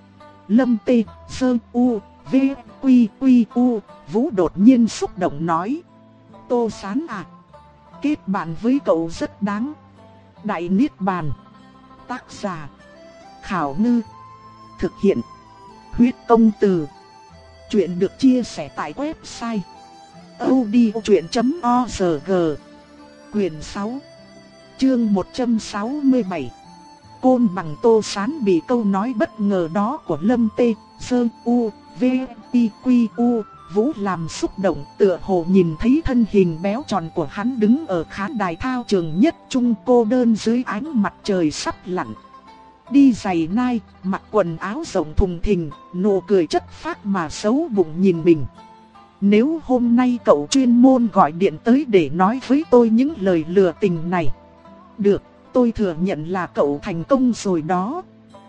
Speaker 1: Lâm Tê, Sơ, U, V, Quy, Quy, U, Vũ đột nhiên xúc động nói. Tô Sán à, kết bạn với cậu rất đáng. Đại Niết Bàn. Tác giả Khảo Ngư. Thực hiện Huyết Công Từ. Chuyện được chia sẻ tại website audiochuyện chấm org. Quyền sáu, chương một trăm sáu mươi bảy. Côn Bằng. Tô Sán bị câu nói bất ngờ đó của Lâm Tê, Sơ, U, V, Quy, Quy, U, Vũ làm xúc động, tựa hồ nhìn thấy thân hình béo tròn của hắn đứng ở khán đài thao trường nhất trung cô đơn dưới ánh mặt trời sắp lặn. Đi giày nai, mặc quần áo rộng thùng thình, nụ cười chất phác mà xấu bụng nhìn mình. Nếu hôm nay cậu chuyên môn gọi điện tới để nói với tôi những lời lừa tình này, được, tôi thừa nhận là cậu thành công rồi đó.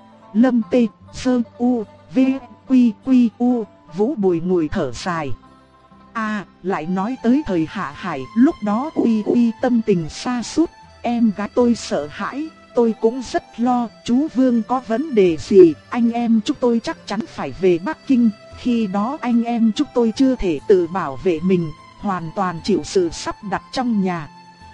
Speaker 1: Lâm Tê, Sơ, U, V, Quy, Quy, U, Vũ bùi ngùi thở dài. À, lại nói tới thời Hạ Hải, lúc đó Uy Uy tâm tình sa sút, em gái tôi sợ hãi, tôi cũng rất lo, chú Vương có vấn đề gì, anh em chúng tôi chắc chắn phải về Bắc Kinh, khi đó anh em chúng tôi chưa thể tự bảo vệ mình, hoàn toàn chịu sự sắp đặt trong nhà.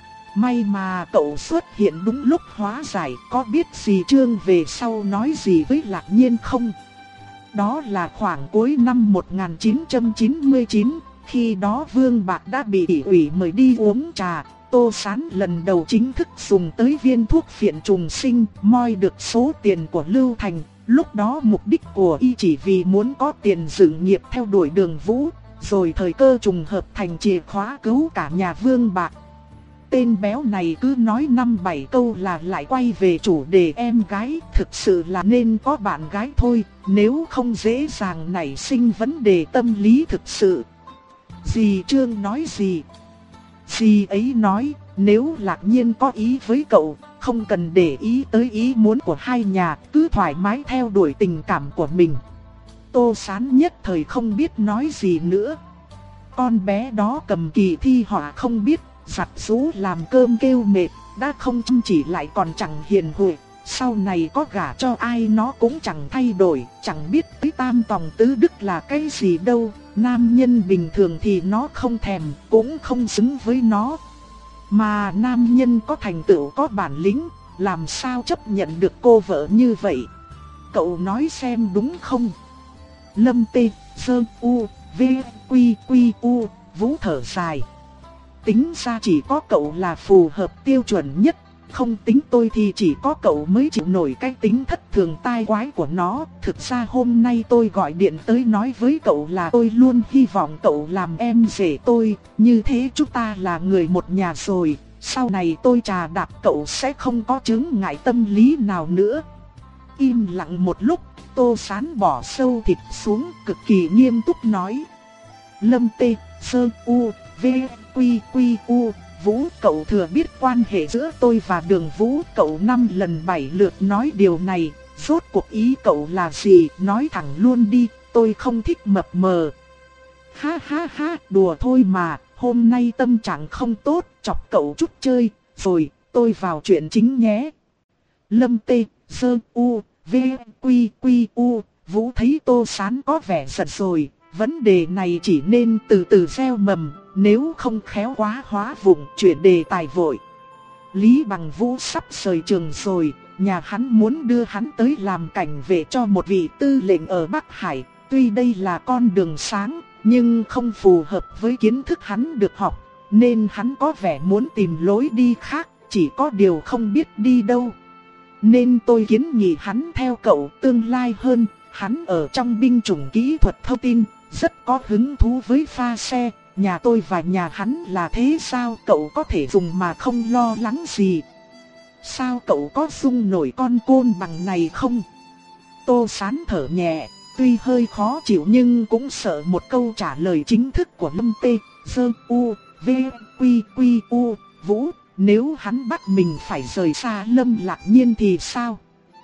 Speaker 1: May mà cậu xuất hiện đúng lúc hóa giải, có biết gì Trương về sau nói gì với Lạc Nhiên không? Đó là khoảng cuối năm một nghìn chín trăm chín mươi chín, khi đó Vương Bạc đã bị ủy ủy mời đi uống trà. Tô Sán lần đầu chính thức dùng tới viên thuốc phiện trùng sinh, moi được số tiền của Lưu Thành. Lúc đó mục đích của y chỉ vì muốn có tiền dựng nghiệp theo đuổi Đường Vũ, rồi thời cơ trùng hợp thành chìa khóa cứu cả nhà Vương Bạc. Tên béo này cứ nói năm bảy câu là lại quay về chủ đề em gái, thực sự là nên có bạn gái thôi, nếu không dễ dàng nảy sinh vấn đề tâm lý thực sự. Dì Trương nói gì? Dì ấy nói, nếu Lạc Nhiên có ý với cậu, không cần để ý tới ý muốn của hai nhà, cứ thoải mái theo đuổi tình cảm của mình. Tô Sán nhất thời không biết nói gì nữa. Con bé đó cầm kỳ thi họa không biết, giặt giũ làm cơm kêu mệt, đã không chăm chỉ lại còn chẳng hiền huệ. Sau này có gả cho ai nó cũng chẳng thay đổi, chẳng biết tới tam tòng tứ đức là cái gì đâu. Nam nhân bình thường thì nó không thèm, cũng không xứng với nó. Mà nam nhân có thành tựu có bản lĩnh, làm sao chấp nhận được cô vợ như vậy? Cậu nói xem đúng không? Lâm Tê, Sơ U, V, Quy, Quy, U, Vũ thở dài. Tính ra chỉ có cậu là phù hợp tiêu chuẩn nhất. Không tính tôi thì chỉ có cậu mới chịu nổi cái tính thất thường tai quái của nó. Thực ra hôm nay tôi gọi điện tới nói với cậu là tôi luôn hy vọng cậu làm em rể tôi. Như thế chúng ta là người một nhà rồi. Sau này tôi trà đạp cậu sẽ không có chướng ngại tâm lý nào nữa. Im lặng một lúc, Tô Sán bỏ sâu thịt xuống, cực kỳ nghiêm túc nói. Lâm Tê, Sơ U, V, Quy, Quy, U, Vũ, cậu thừa biết quan hệ giữa tôi và Đường Vũ. Cậu năm lần bảy lượt nói điều này, rốt cuộc ý cậu là gì? Nói thẳng luôn đi, tôi không thích mập mờ. Ha ha ha, đùa thôi mà, hôm nay tâm trạng không tốt, chọc cậu chút chơi, rồi tôi vào chuyện chính nhé. Lâm Tê, Sơ U, V, Quy, Quy, U, Vũ thấy Tô Sán có vẻ giận rồi. Vấn đề này chỉ nên từ từ gieo mầm, nếu không khéo quá hóa vụng, chuyển đề tài vội. Lý Bằng Vũ sắp rời trường rồi, nhà hắn muốn đưa hắn tới làm cảnh vệ cho một vị tư lệnh ở Bắc Hải. Tuy đây là con đường sáng, nhưng không phù hợp với kiến thức hắn được học, nên hắn có vẻ muốn tìm lối đi khác, chỉ có điều không biết đi đâu. Nên tôi kiến nghị hắn theo cậu tương lai hơn. Hắn ở trong binh chủng kỹ thuật thông tin, rất có hứng thú với pha xe. Nhà tôi và nhà hắn là thế sao, cậu có thể dùng mà không lo lắng gì. Sao cậu có dung nổi con côn bằng này không? Tô Sán thở nhẹ, tuy hơi khó chịu nhưng cũng sợ một câu trả lời chính thức của Lâm Tê, Sơ U, V, Quy, Quy, U, Vũ. Nếu hắn bắt mình phải rời xa Lâm Lạc Nhiên thì sao?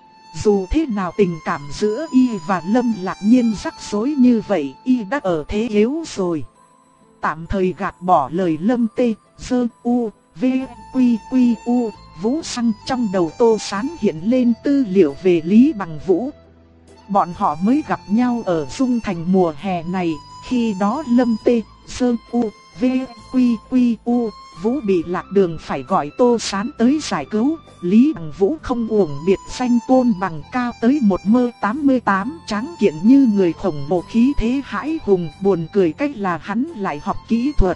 Speaker 1: Dù thế nào tình cảm giữa y và Lâm Lạc Nhiên rắc rối như vậy, y đã ở thế yếu rồi. Tạm thời gạt bỏ lời Lâm Tê, Sơ U, V, Quy, Quy, U, Vũ Săng, trong đầu Tô Sán hiện lên tư liệu về Lý Bằng Vũ. Bọn họ mới gặp nhau ở Dung Thành mùa hè này, khi đó Lâm Tê, Sơ U, V, Quy, Quy, U, Vũ bị lạc đường phải gọi Tô Sán tới giải cứu. Lý Bằng Vũ không uổng biệt danh côn bằng, cao tới một mét tám mươi tám, tráng kiện như người khổng lồ, khí thế hãi hùng. Buồn cười cách là hắn lại học kỹ thuật.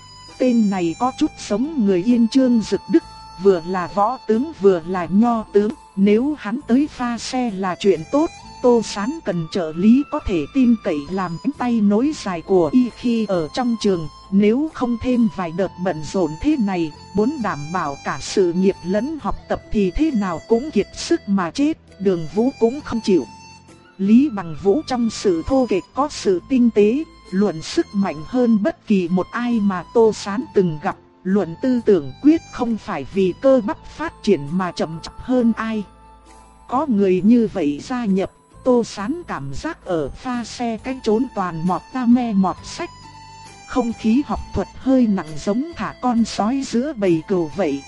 Speaker 1: Tên này có chút giống người Yên Chương Dực Đức, vừa là võ tướng vừa là nho tướng. Nếu hắn tới pha xe là chuyện tốt. Tô Sán cần trợ lý có thể tin cậy làm cánh tay nối dài của y khi ở trong trường. Nếu không thêm vài đợt bận rộn thế này, muốn đảm bảo cả sự nghiệp lẫn học tập thì thế nào cũng kiệt sức mà chết. Đường Vũ cũng không chịu. Lý Bằng Vũ trong sự thô kệch có sự tinh tế, luận sức mạnh hơn bất kỳ một ai mà Tô Sán từng gặp. Luận tư tưởng quyết không phải vì cơ bắp phát triển mà chậm chạp hơn ai. Có người như vậy gia nhập, Tô Sán cảm giác ở pha xe cái trốn toàn mọt ta me mọt sách. Không khí học thuật hơi nặng giống thả con sói giữa bầy cừu vậy.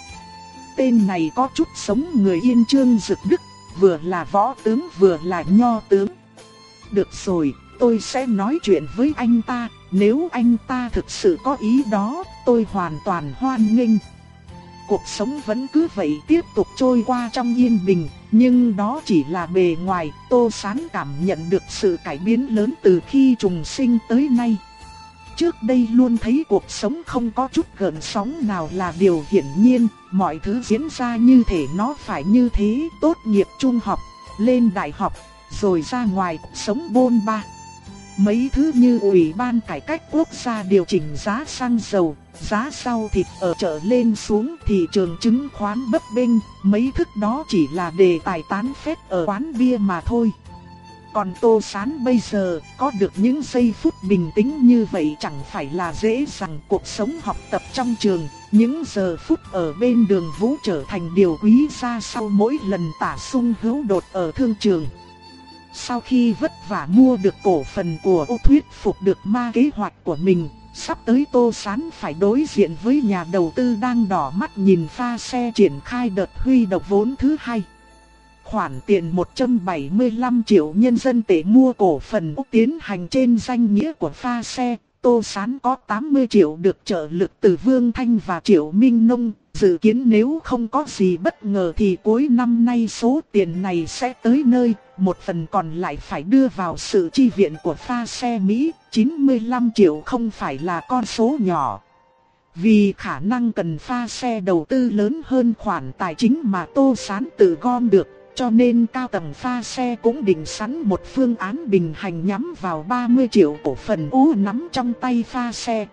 Speaker 1: Tên này có chút giống người Yên Chương Dực Đức, vừa là võ tướng vừa là nho tướng. Được rồi, tôi sẽ nói chuyện với anh ta, nếu anh ta thực sự có ý đó, tôi hoàn toàn hoan nghênh. Cuộc sống vẫn cứ vậy tiếp tục trôi qua trong yên bình, nhưng đó chỉ là bề ngoài. Tô Sán cảm nhận được sự cải biến lớn từ khi trùng sinh tới nay. Trước đây luôn thấy cuộc sống không có chút gợn sóng nào là điều hiển nhiên, mọi thứ diễn ra như thể nó phải như thế. Tốt nghiệp trung học, lên đại học, rồi ra ngoài sống bôn ba. Mấy thứ như Ủy ban Cải cách Quốc gia điều chỉnh giá xăng dầu, giá rau thịt ở chợ lên xuống, thị trường chứng khoán bấp bênh, mấy thứ đó chỉ là đề tài tán phét ở quán bia mà thôi. Còn Tô Sán bây giờ có được những giây phút bình tĩnh như vậy chẳng phải là dễ dàng. Cuộc sống học tập trong trường, những giờ phút ở bên đường Vũ trở thành điều quý giá sau mỗi lần Tả Sung Hữu đột ở thương trường. Sau khi vất vả mua được cổ phần của Ô, thuyết phục được ma kế hoạch của mình, sắp tới Tô Sán phải đối diện với nhà đầu tư đang đỏ mắt nhìn pha xe triển khai đợt huy động vốn thứ hai. Khoản tiền một trăm bảy mươi lăm triệu nhân dân tệ mua cổ phần Úc tiến hành trên danh nghĩa của pha xe. Tô Sán có tám mươi triệu được trợ lực từ Vương Thanh và Triệu Minh Nông. Dự kiến nếu không có gì bất ngờ thì cuối năm nay số tiền này sẽ tới nơi. Một phần còn lại phải đưa vào sự chi viện của pha xe Mỹ. chín mươi lăm triệu không phải là con số nhỏ. Vì khả năng cần pha xe đầu tư lớn hơn khoản tài chính mà Tô Sán tự gom được, cho nên cao tầng pha xe cũng định sẵn một phương án bình hành nhắm vào ba mươi triệu cổ phần U nắm trong tay pha xe.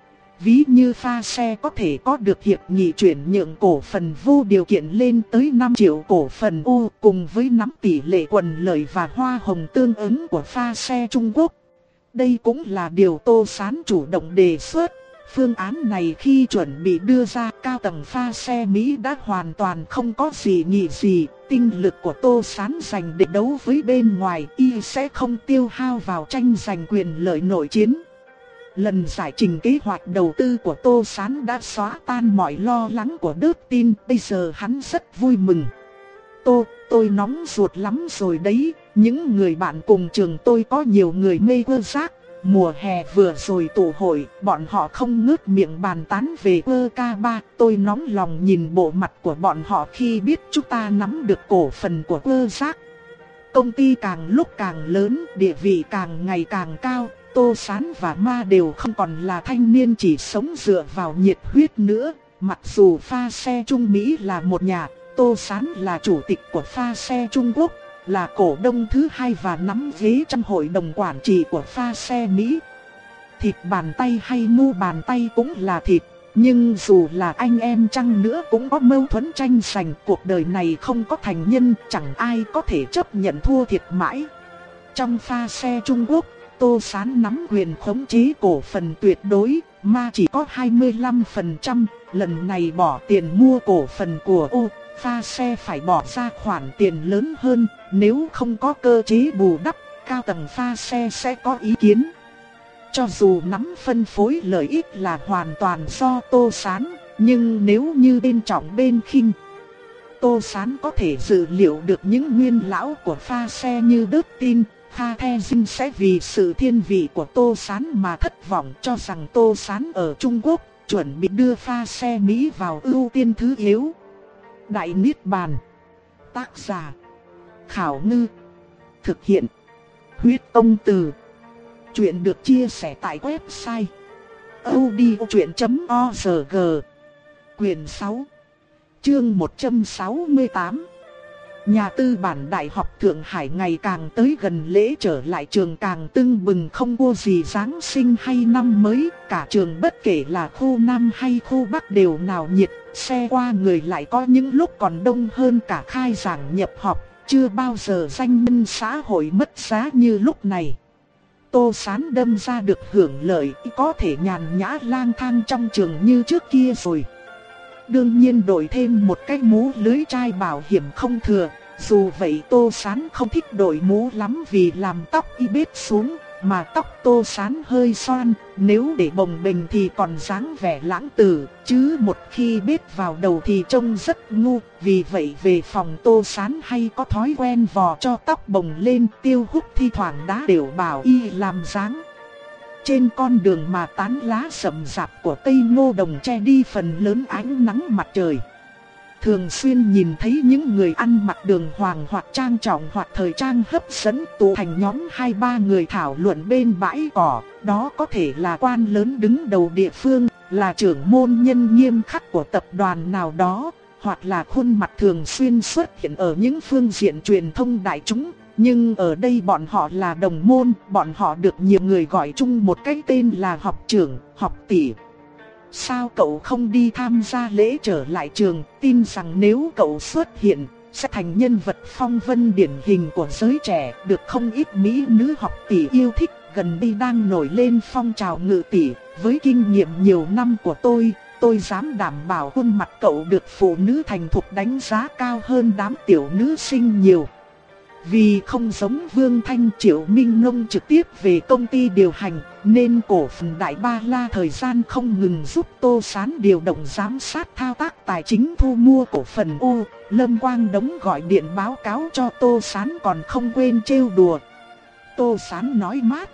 Speaker 1: Ví như pha xe có thể có được hiệp nghị chuyển nhượng cổ phần vô điều kiện lên tới năm triệu cổ phần U cùng với nắm tỷ lệ quần lợi và hoa hồng tương ứng của pha xe Trung Quốc. Đây cũng là điều Tô Sán chủ động đề xuất. Phương án này khi chuẩn bị đưa ra, cao tầng pha xe Mỹ đã hoàn toàn không có gì nghĩ gì. Tinh lực của Tô Sán dành để đấu với bên ngoài, y sẽ không tiêu hao vào tranh giành quyền lợi nội chiến. Lần giải trình kế hoạch đầu tư của Tô Sán đã xóa tan mọi lo lắng của Đức Tin, bây giờ hắn rất vui mừng. Tô, tôi nóng ruột lắm rồi đấy, những người bạn cùng trường tôi có nhiều người mê quơ rác. Mùa hè vừa rồi tụ hội, bọn họ không ngớt miệng bàn tán về ơ ca ba. Tôi nóng lòng nhìn bộ mặt của bọn họ khi biết chúng ta nắm được cổ phần của ơ giác. Công ty càng lúc càng lớn, địa vị càng ngày càng cao. Tô Sán và Ma đều không còn là thanh niên chỉ sống dựa vào nhiệt huyết nữa. Mặc dù pha xe Trung Mỹ là một nhà, Tô Sán là chủ tịch của pha xe Trung Quốc, là cổ đông thứ hai và nắm ghế trong hội đồng quản trị của pha xe Mỹ. Thịt bàn tay hay mu bàn tay cũng là thịt, nhưng dù là anh em chăng nữa cũng có mâu thuẫn tranh giành. Cuộc đời này không có thành nhân, chẳng ai có thể chấp nhận thua thiệt mãi. Trong pha xe Trung Quốc, Tô Sán nắm quyền khống chế cổ phần tuyệt đối, Ma chỉ có hai mươi lăm phần trăm. Lần này bỏ tiền mua cổ phần của Ô, pha xe phải bỏ ra khoản tiền lớn hơn. Nếu không có cơ chế bù đắp, cao tầng pha xe sẽ có ý kiến. Cho dù nắm phân phối lợi ích là hoàn toàn do Tô Sán, nhưng nếu như bên trọng bên khinh, Tô Sán có thể dự liệu được những nguyên lão của pha xe như Đức Tin, Kha The Dinh sẽ vì sự thiên vị của Tô Sán mà thất vọng, cho rằng Tô Sán ở Trung Quốc chuẩn bị đưa pha xe Mỹ vào ưu tiên thứ yếu. Đại Niết Bàn. Tác giả Khảo Ngư. Thực hiện Huyết Tông Từ. Chuyện được chia sẻ tại website audiochuyện chấm org. Quyền sáu, chương một trăm sáu mươi tám. Nhà tư bản Đại học Thượng Hải ngày càng tới gần lễ trở lại trường càng tưng bừng, không thua gì Giáng sinh hay năm mới. Cả trường bất kể là khu Nam hay khu Bắc đều náo nhiệt, xe qua người lại có những lúc còn đông hơn cả khai giảng nhập học. Chưa bao giờ danh nhân xã hội mất giá như lúc này. Tô Sán đâm ra được hưởng lợi, có thể nhàn nhã lang thang trong trường như trước kia rồi. Đương nhiên đổi thêm một cái mũ lưới chai bảo hiểm không thừa. Dù vậy Tô Sán không thích đội mũ lắm vì làm tóc y bết xuống, mà tóc Tô Sán hơi xoăn, nếu để bồng bềnh thì còn dáng vẻ lãng tử, chứ một khi bết vào đầu thì trông rất ngu. Vì vậy về phòng Tô Sán hay có thói quen vò cho tóc bồng lên. Tiêu Húc thi thoảng đã đều bảo y làm dáng. Trên con đường mà tán lá rậm rạp của cây ngô đồng che đi phần lớn ánh nắng mặt trời. Thường xuyên nhìn thấy những người ăn mặc đường hoàng hoặc trang trọng hoặc thời trang hấp dẫn tụ thành nhóm hai ba người thảo luận bên bãi cỏ. Đó có thể là quan lớn đứng đầu địa phương, là trưởng môn nhân nghiêm khắc của tập đoàn nào đó, hoặc là khuôn mặt thường xuyên xuất hiện ở những phương diện truyền thông đại chúng. Nhưng ở đây bọn họ là đồng môn, bọn họ được nhiều người gọi chung một cái tên là học trưởng, học tỷ. Sao cậu không đi tham gia lễ trở lại trường? Tin rằng nếu cậu xuất hiện, sẽ thành nhân vật phong vân điển hình của giới trẻ, được không ít mỹ nữ học tỷ yêu thích. Gần đây đang nổi lên phong trào ngự tỷ, với kinh nghiệm nhiều năm của tôi, tôi dám đảm bảo khuôn mặt cậu được phụ nữ thành thục đánh giá cao hơn đám tiểu nữ sinh nhiều. Vì không giống Vương Thanh, Triệu Minh Nông trực tiếp về công ty điều hành, nên cổ phần Đại Ba La thời gian không ngừng giúp Tô Sán điều động giám sát thao tác tài chính thu mua cổ phần U. Lâm Quang Đống gọi điện báo cáo cho Tô Sán còn không quên trêu đùa. Tô Sán nói mát: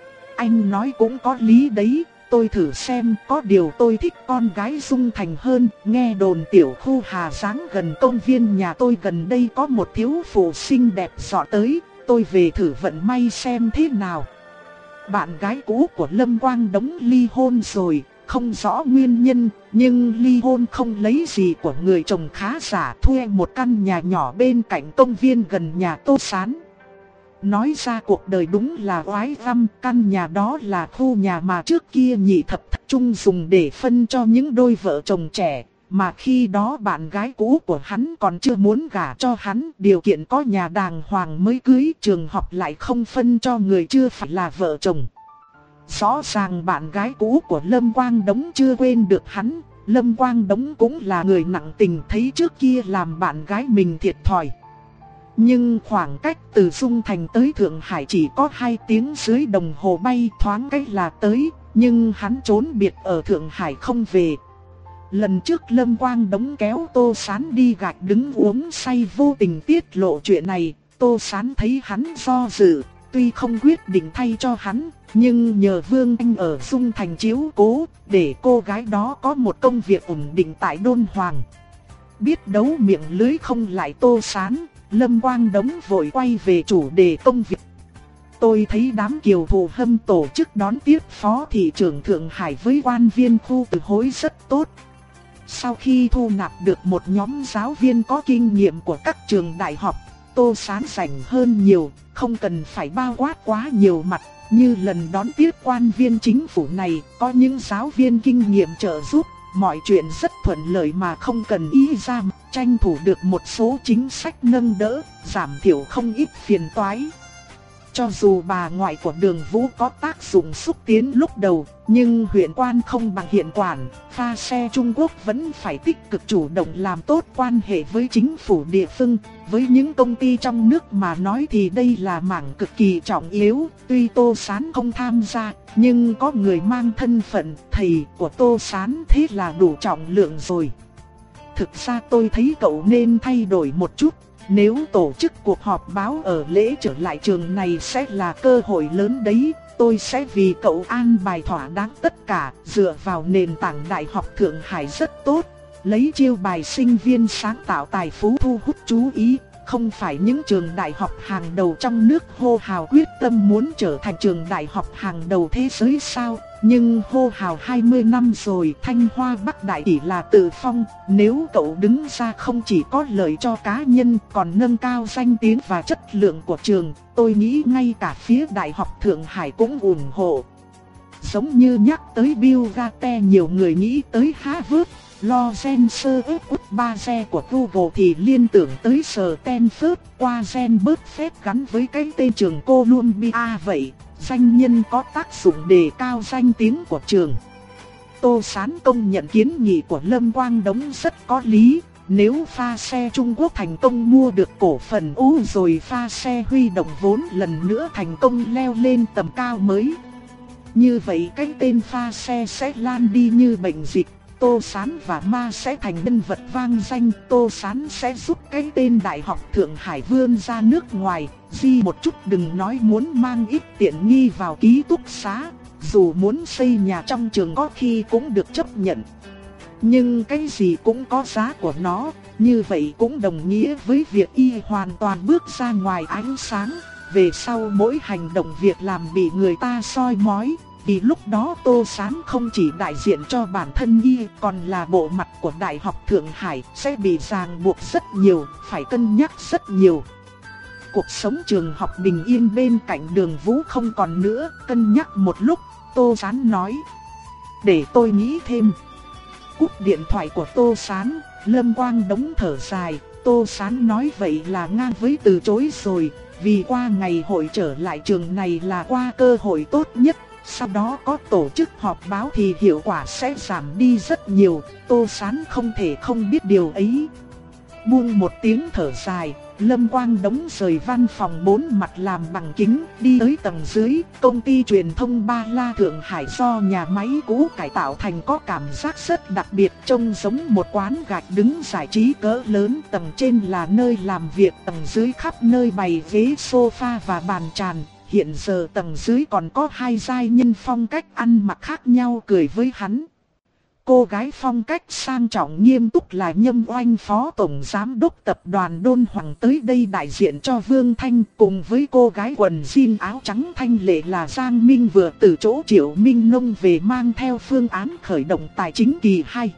Speaker 1: anh nói cũng có lý đấy, tôi thử xem, có điều tôi thích con gái Dung Thành hơn. Nghe đồn tiểu khu Hà Giáng gần công viên nhà tôi gần đây có một thiếu phụ xinh đẹp dọ tới, tôi về thử vận may xem thế nào. Bạn gái cũ của Lâm Quang Đống ly hôn rồi, không rõ nguyên nhân, nhưng ly hôn không lấy gì của người chồng khá giả, thuê một căn nhà nhỏ bên cạnh công viên gần nhà Tô Sán. Nói ra cuộc đời đúng là oái văm, căn nhà đó là khu nhà mà trước kia Nhị Thập Thất Trung dùng để phân cho những đôi vợ chồng trẻ, mà khi đó bạn gái cũ của hắn còn chưa muốn gả cho hắn, điều kiện có nhà đàng hoàng mới cưới, trường học lại không phân cho người chưa phải là vợ chồng. Rõ ràng bạn gái cũ của Lâm Quang Đống chưa quên được hắn, Lâm Quang Đống cũng là người nặng tình, thấy trước kia làm bạn gái mình thiệt thòi. Nhưng khoảng cách từ Dung Thành tới Thượng Hải chỉ có hai tiếng dưới đồng hồ bay, thoáng cách là tới, nhưng hắn trốn biệt ở Thượng Hải không về. Lần trước Lâm Quang Đống kéo Tô Sán đi gạch đứng uống say vô tình tiết lộ chuyện này, Tô Sán thấy hắn do dự, tuy không quyết định thay cho hắn, nhưng nhờ Vương Anh ở Dung Thành chiếu cố, để cô gái đó có một công việc ổn định tại Đôn Hoàng. Biết đấu miệng lưới không lại Tô Sán, Lâm Quang Đống vội quay về chủ đề công việc. Tôi thấy đám kiều thù hâm tổ chức đón tiếp phó thị trưởng Thượng Hải với quan viên khu từ hối rất tốt. Sau khi thu nạp được một nhóm giáo viên có kinh nghiệm của các trường đại học, Tô Sán rảnh hơn nhiều, không cần phải bao quát quá nhiều mặt. Như lần đón tiếp quan viên chính phủ này, có những giáo viên kinh nghiệm trợ giúp, mọi chuyện rất thuận lợi mà không cần ý ra mặt, tranh thủ được một số chính sách nâng đỡ, giảm thiểu không ít phiền toái. Cho dù bà ngoại của Đường Vũ có tác dụng xúc tiến lúc đầu, nhưng huyện quan không bằng hiện quản, pha xe Trung Quốc vẫn phải tích cực chủ động làm tốt quan hệ với chính phủ địa phương. Với những công ty trong nước mà nói thì đây là mảng cực kỳ trọng yếu. Tuy Tô Sán không tham gia, nhưng có người mang thân phận thầy của Tô Sán, thế là đủ trọng lượng rồi. Thực ra tôi thấy cậu nên thay đổi một chút. Nếu tổ chức cuộc họp báo ở lễ trở lại trường này sẽ là cơ hội lớn đấy. Tôi sẽ vì cậu an bài thỏa đáng tất cả, dựa vào nền tảng Đại học Thượng Hải rất tốt, lấy chiêu bài sinh viên sáng tạo tài phú thu hút chú ý. Không phải những trường đại học hàng đầu trong nước hô hào quyết tâm muốn trở thành trường đại học hàng đầu thế giới sao? Nhưng hô hào hai mươi năm rồi, Thanh Hoa Bắc Đại chỉ là tự phong. Nếu cậu đứng ra không chỉ có lợi cho cá nhân, còn nâng cao danh tiếng và chất lượng của trường, tôi nghĩ ngay cả phía Đại học Thượng Hải cũng ủng hộ. Giống như nhắc tới Bill Gates, nhiều người nghĩ tới Harvard. Lo gen sơ ước út ba xe của Google thì liên tưởng tới Stanford, qua gen bớt phép gắn với cái tên trường Columbia vậy. Danh nhân có tác dụng đề cao danh tiếng của trường. Tô Sán công nhận kiến nghị của Lâm Quang Đống rất có lý. Nếu pha xe Trung Quốc thành công mua được cổ phần U rồi pha xe huy động vốn lần nữa thành công leo lên tầm cao mới, như vậy cái tên pha xe sẽ lan đi như bệnh dịch. Tô Sán và Ma sẽ thành nhân vật vang danh. Tô Sán sẽ giúp cái tên Đại học Thượng Hải vươn ra nước ngoài. Di một chút đừng nói muốn mang ít tiện nghi vào ký túc xá, dù muốn xây nhà trong trường có khi cũng được chấp nhận. Nhưng cái gì cũng có giá của nó, như vậy cũng đồng nghĩa với việc y hoàn toàn bước ra ngoài ánh sáng. Về sau mỗi hành động việc làm bị người ta soi mói, vì lúc đó Tô Sán không chỉ đại diện cho bản thân y, còn là bộ mặt của Đại học Thượng Hải, sẽ bị ràng buộc rất nhiều, phải cân nhắc rất nhiều. Cuộc sống trường học bình yên bên cạnh Đường Vũ không còn nữa, cân nhắc một lúc, Tô Sán nói: để tôi nghĩ thêm. Cúp điện thoại của Tô Sán, Lâm Quang Đống thở dài, Tô Sán nói vậy là ngang với từ chối rồi, vì qua ngày hội trở lại trường này là qua cơ hội tốt nhất. Sau đó có tổ chức họp báo thì hiệu quả sẽ giảm đi rất nhiều. Tô Sán không thể không biết điều ấy. Buông một tiếng thở dài, Lâm Quang Đống rời văn phòng bốn mặt làm bằng kính, đi tới tầng dưới. Công ty truyền thông Ba La Thượng Hải do nhà máy cũ cải tạo thành có cảm giác rất đặc biệt, trông giống một quán gạch đứng giải trí cỡ lớn. Tầng trên là nơi làm việc, tầng dưới khắp nơi bày ghế sofa và bàn tràn. Hiện giờ tầng dưới còn có hai giai nhân phong cách ăn mặc khác nhau cười với hắn. Cô gái phong cách sang trọng nghiêm túc là Nhâm Oanh, phó tổng giám đốc tập đoàn Đôn Hoàng tới đây đại diện cho Vương Thanh, cùng với cô gái quần jean áo trắng thanh lệ là Giang Minh vừa từ chỗ Triệu Minh Nông về mang theo phương án khởi động tài chính kỳ hai.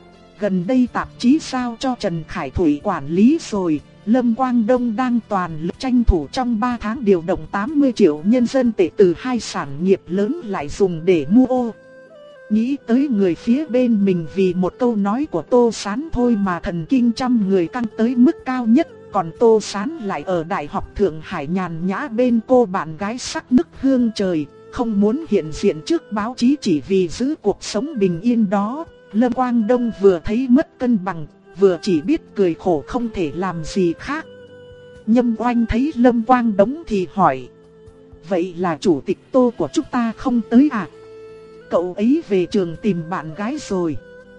Speaker 1: Gần đây tạp chí giao cho Trần Khải Thủy quản lý rồi, Lâm Quang Đông đang toàn lực tranh thủ trong ba tháng điều động tám mươi triệu nhân dân tệ từ hai sản nghiệp lớn lại dùng để mua ô. Nghĩ tới người phía bên mình vì một câu nói của Tô Sán thôi mà thần kinh trăm người căng tới mức cao nhất. Còn Tô Sán lại ở Đại học Thượng Hải nhàn nhã bên cô bạn gái sắc nức hương trời, không muốn hiện diện trước báo chí chỉ vì giữ cuộc sống bình yên đó. Lâm Quang Đông vừa thấy mất cân bằng, vừa chỉ biết cười khổ không thể làm gì khác. Nhâm Oanh thấy Lâm Quang Đống thì hỏi: vậy là chủ tịch Tô của chúng ta không tới à? Cậu ấy về trường tìm bạn gái rồi.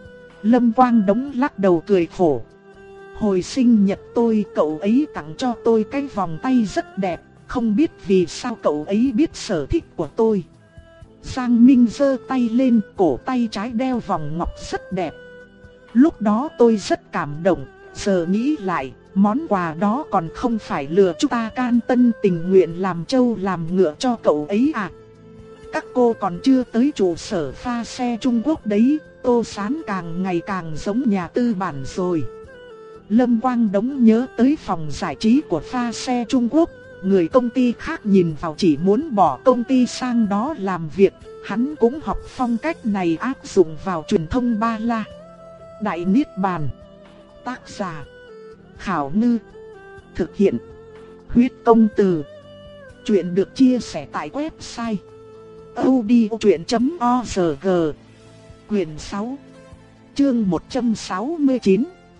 Speaker 1: Lâm Quang Đống lắc đầu cười khổ. Hồi sinh nhật tôi cậu ấy tặng cho tôi cái vòng tay rất đẹp, không biết vì sao cậu ấy biết sở thích của tôi. Giang Minh giơ tay lên, cổ tay trái đeo vòng ngọc rất đẹp. Lúc đó tôi rất cảm động, giờ nghĩ lại, món quà đó còn không phải lừa chúng ta can tân tình nguyện làm trâu làm ngựa cho cậu ấy à? Các cô còn chưa tới trụ sở pha xe Trung Quốc đấy, Tô Sán càng ngày càng giống nhà tư bản rồi. Lâm Quang Đống nhớ tới phòng giải trí của pha xe Trung Quốc, người công ty khác nhìn vào chỉ muốn bỏ công ty sang đó làm việc, hắn cũng học phong cách này áp dụng vào truyền thông Ba La. Đại Niết Bàn. Tác giả: Khảo Ngư. Thực hiện: Huyết Công Từ. Chuyện được chia sẻ tại website audiochuyện chấm org. Quyền sáu, chương một trăm sáu mươi chín.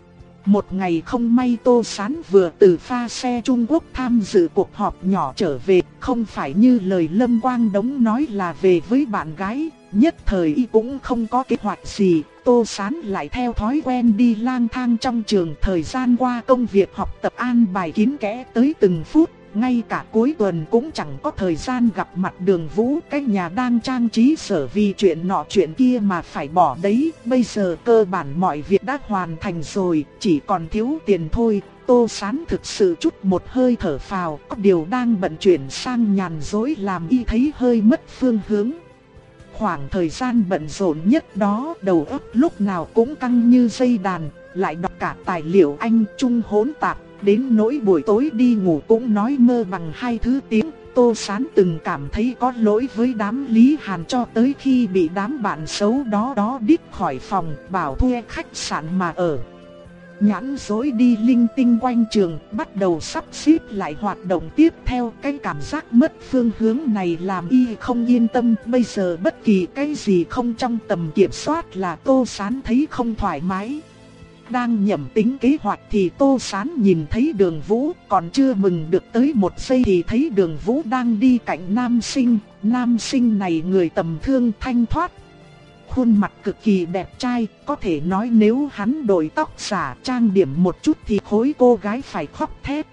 Speaker 1: Một ngày không may Tô Sán vừa từ pha xe Trung Quốc tham dự cuộc họp nhỏ trở về, không phải như lời Lâm Quang Đống nói là về với bạn gái, nhất thời y cũng không có kế hoạch gì. Tô Sán lại theo thói quen đi lang thang trong trường, thời gian qua công việc học tập an bài kín kẽ tới từng phút. Ngay cả cuối tuần cũng chẳng có thời gian gặp mặt Đường Vũ, cái nhà đang trang trí sở vì chuyện nọ chuyện kia mà phải bỏ đấy. Bây giờ cơ bản mọi việc đã hoàn thành rồi, chỉ còn thiếu tiền thôi. Tô Sán thực sự chút một hơi thở phào, có điều đang bận chuyển sang nhàn rỗi làm y thấy hơi mất phương hướng. Khoảng thời gian bận rộn nhất đó, đầu óc lúc nào cũng căng như dây đàn, lại đọc cả tài liệu Anh Trung hỗn tạp. Đến nỗi buổi tối đi ngủ cũng nói mơ bằng hai thứ tiếng. Tô Sán từng cảm thấy có lỗi với đám Lý Hàn cho tới khi bị đám bạn xấu đó đó đít khỏi phòng bảo thuê khách sạn mà ở. Nhãn dối đi linh tinh quanh trường, bắt đầu sắp xếp lại hoạt động tiếp theo. Cái cảm giác mất phương hướng này làm y không yên tâm. Bây giờ bất kỳ cái gì không trong tầm kiểm soát là Tô Sán thấy không thoải mái. Đang nhẩm tính kế hoạch thì Tô Sán nhìn thấy Đường Vũ, còn chưa mừng được tới một giây thì thấy Đường Vũ đang đi cạnh nam sinh. Nam sinh này người tầm thường thanh thoát, khuôn mặt cực kỳ đẹp trai, có thể nói nếu hắn đổi tóc giả trang điểm một chút thì khối cô gái phải khóc thét.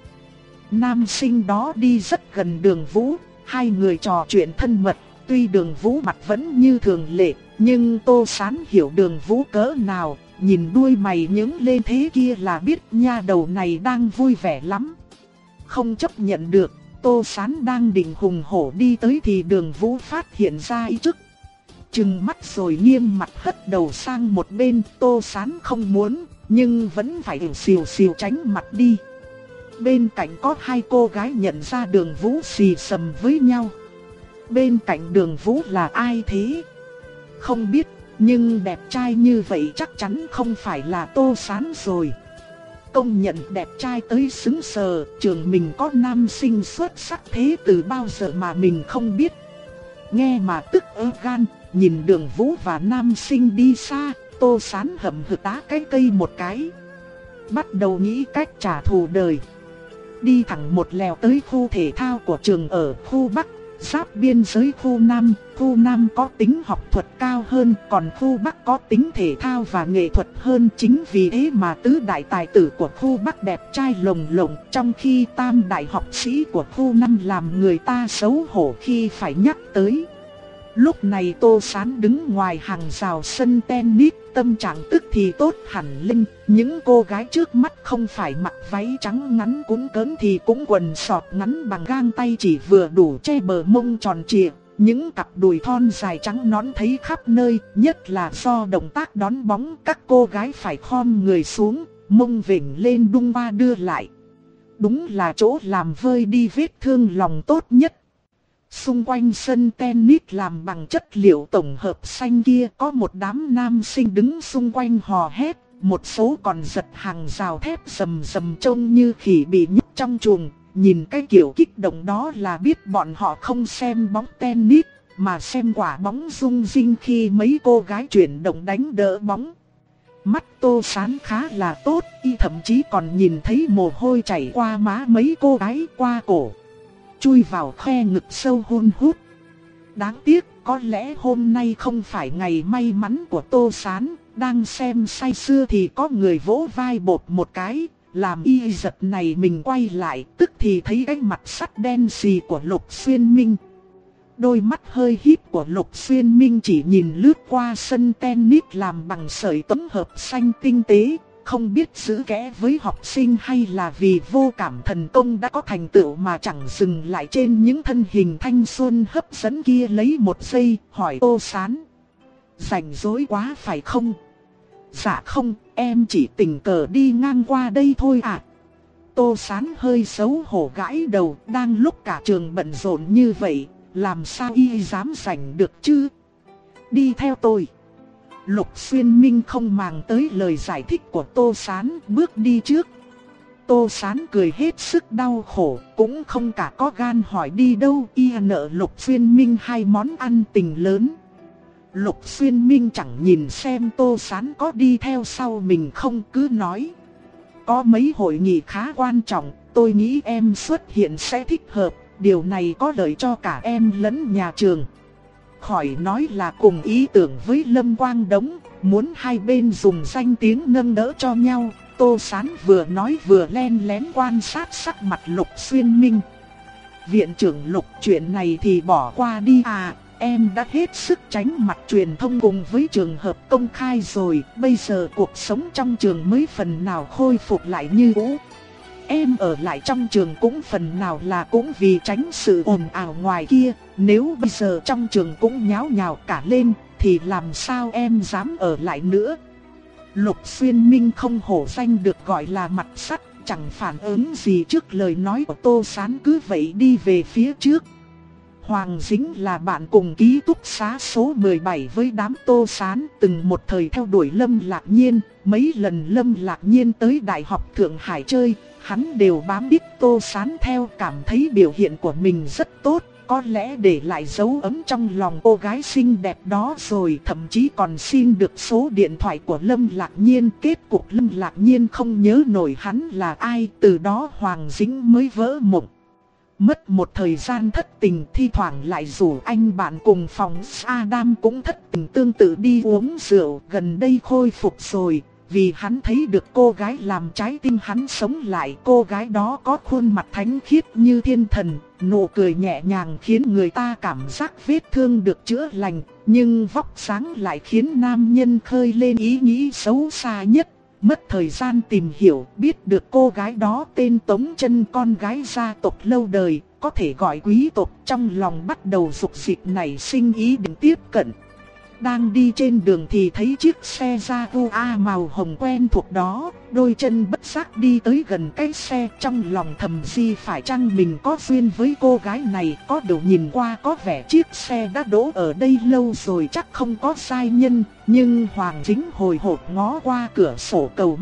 Speaker 1: Nam sinh đó đi rất gần Đường Vũ, hai người trò chuyện thân mật. Tuy Đường Vũ mặt vẫn như thường lệ, nhưng Tô Sán hiểu Đường Vũ cỡ nào. Nhìn đuôi mày nhướng lên thế kia là biết nha đầu này đang vui vẻ lắm. Không chấp nhận được, Tô Sán đang định hùng hổ đi tới thì Đường Vũ phát hiện ra ý trước. Trừng mắt rồi nghiêm mặt hất đầu sang một bên. Tô Sán không muốn, nhưng vẫn phải xìu xìu tránh mặt đi. Bên cạnh có hai cô gái nhận ra Đường Vũ xì xầm với nhau. Bên cạnh Đường Vũ là ai thế? Không biết. Nhưng đẹp trai như vậy chắc chắn không phải là Tô Sán rồi. công nhận đẹp trai tới xứng sờ, trường mình có nam sinh xuất sắc thế từ bao giờ mà mình không biết. Nghe mà tức ớ gan, nhìn Đường Vũ và nam sinh đi xa, Tô Sán hậm hực đá cái cây một cái. Bắt đầu nghĩ cách trả thù đời. Đi thẳng một lèo tới khu thể thao của trường ở khu Bắc, giáp biên giới khu Nam. Khu Nam có tính học thuật cao hơn, còn khu Bắc có tính thể thao và nghệ thuật hơn. Chính vì thế mà tứ đại tài tử của khu Bắc đẹp trai lồng lộng, trong khi tam đại học sĩ của khu Nam làm người ta xấu hổ khi phải nhắc tới. Lúc này Tô Sán đứng ngoài hàng rào sân tennis, tâm trạng tức thì tốt hẳn lên. Những cô gái trước mắt không phải mặc váy trắng ngắn cũn cỡn thì cũng quần sọt ngắn bằng gang tay chỉ vừa đủ che bờ mông tròn trịa. Những cặp đùi thon dài trắng nõn thấy khắp nơi, nhất là do động tác đón bóng các cô gái phải khom người xuống, mông vểnh lên đung qua đưa lại. Đúng là chỗ làm vơi đi vết thương lòng tốt nhất. Xung quanh sân tennis làm bằng chất liệu tổng hợp xanh kia có một đám nam sinh đứng xung quanh hò hét, một số còn giật hàng rào thép rầm rầm trông như khỉ bị nhốt trong chuồng. Nhìn cái kiểu kích động đó là biết bọn họ không xem bóng tennis, mà xem quả bóng rung rinh khi mấy cô gái chuyển động đánh đỡ bóng. Mắt Tô Sán khá là tốt, y thậm chí còn nhìn thấy mồ hôi chảy qua má mấy cô gái qua cổ, chui vào khe ngực sâu hun hút. Đáng tiếc, có lẽ hôm nay không phải ngày may mắn của Tô Sán. Đang xem say sưa thì có người vỗ vai bột một cái, làm y giật này mình quay lại, tức thì thấy cái mặt sắt đen xì của Lục Xuyên Minh. Đôi mắt hơi híp của Lục Xuyên Minh chỉ nhìn lướt qua sân tennis làm bằng sợi tấm hợp xanh tinh tế, không biết giữ kẽ với học sinh hay là vì vô cảm thần công đã có thành tựu mà chẳng dừng lại trên những thân hình thanh xuân hấp dẫn kia lấy một giây, hỏi Tô Sán: rảnh rỗi quá phải không? Dạ không, em chỉ tình cờ đi ngang qua đây thôi ạ. À. Tô Sán hơi xấu hổ gãi đầu, đang lúc cả trường bận rộn như vậy, làm sao y dám rảnh được chứ? Đi theo tôi. Lục Xuyên Minh không màng tới lời giải thích của Tô Sán, bước đi trước. Tô Sán cười hết sức đau khổ, cũng không cả có gan hỏi đi đâu, y nợ Lục Xuyên Minh hai món ăn tình lớn. Lục Xuyên Minh chẳng nhìn xem Tô Sán có đi theo sau mình không, cứ nói: có mấy hội nghị khá quan trọng, tôi nghĩ em xuất hiện sẽ thích hợp, điều này có lợi cho cả em lẫn nhà trường. Khỏi nói là cùng ý tưởng với Lâm Quang Đống, muốn hai bên dùng danh tiếng nâng đỡ cho nhau. Tô Sán vừa nói vừa len lén quan sát sắc mặt Lục Xuyên Minh. Viện trưởng Lục, chuyện này thì bỏ qua đi à, em đã hết sức tránh mặt truyền thông cùng với trường hợp công khai rồi, bây giờ cuộc sống trong trường mới phần nào khôi phục lại như cũ. Em ở lại trong trường cũng phần nào là cũng vì tránh sự ồn ào ngoài kia, nếu bây giờ trong trường cũng nháo nhào cả lên, thì làm sao em dám ở lại nữa. Lục Xuyên Minh không hổ danh được gọi là mặt sắt, chẳng phản ứng gì trước lời nói của Tô Sán, cứ vậy đi về phía trước. Hoàng Dính là bạn cùng ký túc xá số mười bảy với đám Tô Sán, từng một thời theo đuổi Lâm Lạc Nhiên. Mấy lần Lâm Lạc Nhiên tới Đại học Thượng Hải chơi, hắn đều bám đít Tô Sán theo, cảm thấy biểu hiện của mình rất tốt, có lẽ để lại dấu ấn trong lòng cô gái xinh đẹp đó rồi, thậm chí còn xin được số điện thoại của Lâm Lạc Nhiên. Kết cục Lâm Lạc Nhiên không nhớ nổi hắn là ai, từ đó Hoàng Dính mới vỡ mộng. Mất một thời gian thất tình, thi thoảng lại rủ anh bạn cùng phòng Adam cũng thất tình tương tự đi uống rượu, gần đây khôi phục rồi. Vì hắn thấy được cô gái làm trái tim hắn sống lại, cô gái đó có khuôn mặt thánh khiết như thiên thần, nụ cười nhẹ nhàng khiến người ta cảm giác vết thương được chữa lành, nhưng vóc dáng lại khiến nam nhân khơi lên ý nghĩ xấu xa nhất. Mất thời gian tìm hiểu, biết được cô gái đó tên Tống Chân, con gái gia tộc lâu đời, có thể gọi quý tộc, trong lòng bắt đầu dục dịch nảy sinh ý định tiếp cận. Đang đi trên đường thì thấy chiếc xe Jaguar màu hồng quen thuộc đó, đôi chân bất giác đi tới gần cái xe, trong lòng thầm di phải chăng mình có duyên với cô gái này, có điều nhìn qua có vẻ chiếc xe đã đỗ ở đây lâu rồi chắc không có sai nhân, nhưng Hoàng Dính hồi hộp ngó qua cửa sổ cầu may,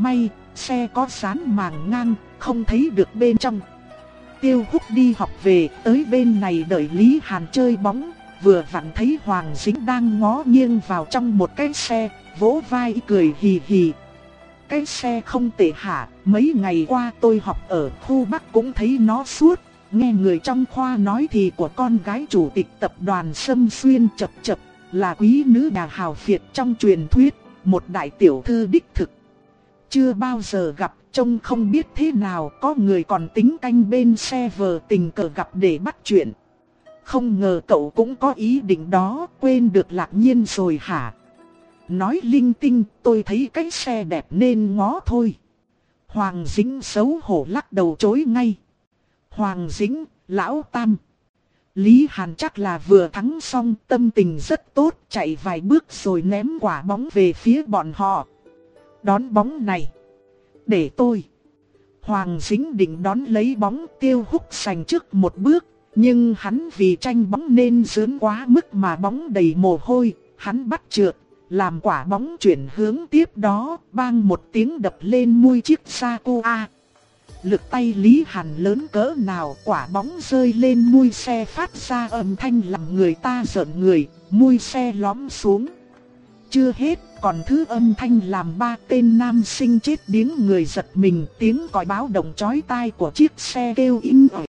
Speaker 1: xe có dán màng ngang, không thấy được bên trong. Tiêu Húc đi học về, tới bên này đợi Lý Hàn chơi bóng, vừa vặn thấy Hoàng Dĩnh đang ngó nghiêng vào trong một cái xe, vỗ vai cười hì hì. Cái xe không tệ hả, mấy ngày qua tôi học ở khu Bắc cũng thấy nó suốt. Nghe người trong khoa nói thì của con gái chủ tịch tập đoàn Sâm Xuyên chập chập, là quý nữ nhà hào Việt trong truyền thuyết, một đại tiểu thư đích thực. Chưa bao giờ gặp, trông không biết thế nào, có người còn tính canh bên xe vờ tình cờ gặp để bắt chuyện. Không ngờ cậu cũng có ý định đó, quên được Lạc Nhiên rồi hả? Nói linh tinh, tôi thấy cái xe đẹp nên ngó thôi. Hoàng Dĩnh xấu hổ lắc đầu chối ngay. Hoàng Dĩnh, lão Tam. Lý Hàn chắc là vừa thắng xong, tâm tình rất tốt, chạy vài bước rồi ném quả bóng về phía bọn họ. Đón bóng này. Để tôi. Hoàng Dĩnh định đón lấy bóng, Tiêu Húc sành trước một bước, nhưng hắn vì tranh bóng nên dướn quá mức mà bóng đầy mồ hôi, hắn bắt trượt, làm quả bóng chuyển hướng tiếp đó, bang một tiếng đập lên mui chiếc Sakura. Lực tay Lý Hàn lớn cỡ nào, quả bóng rơi lên mui xe phát ra âm thanh làm người ta rợn người, mui xe lõm xuống. Chưa hết, còn thứ âm thanh làm ba tên nam sinh chết điếng người giật mình, tiếng còi báo động chói tai của chiếc xe kêu im ỏi.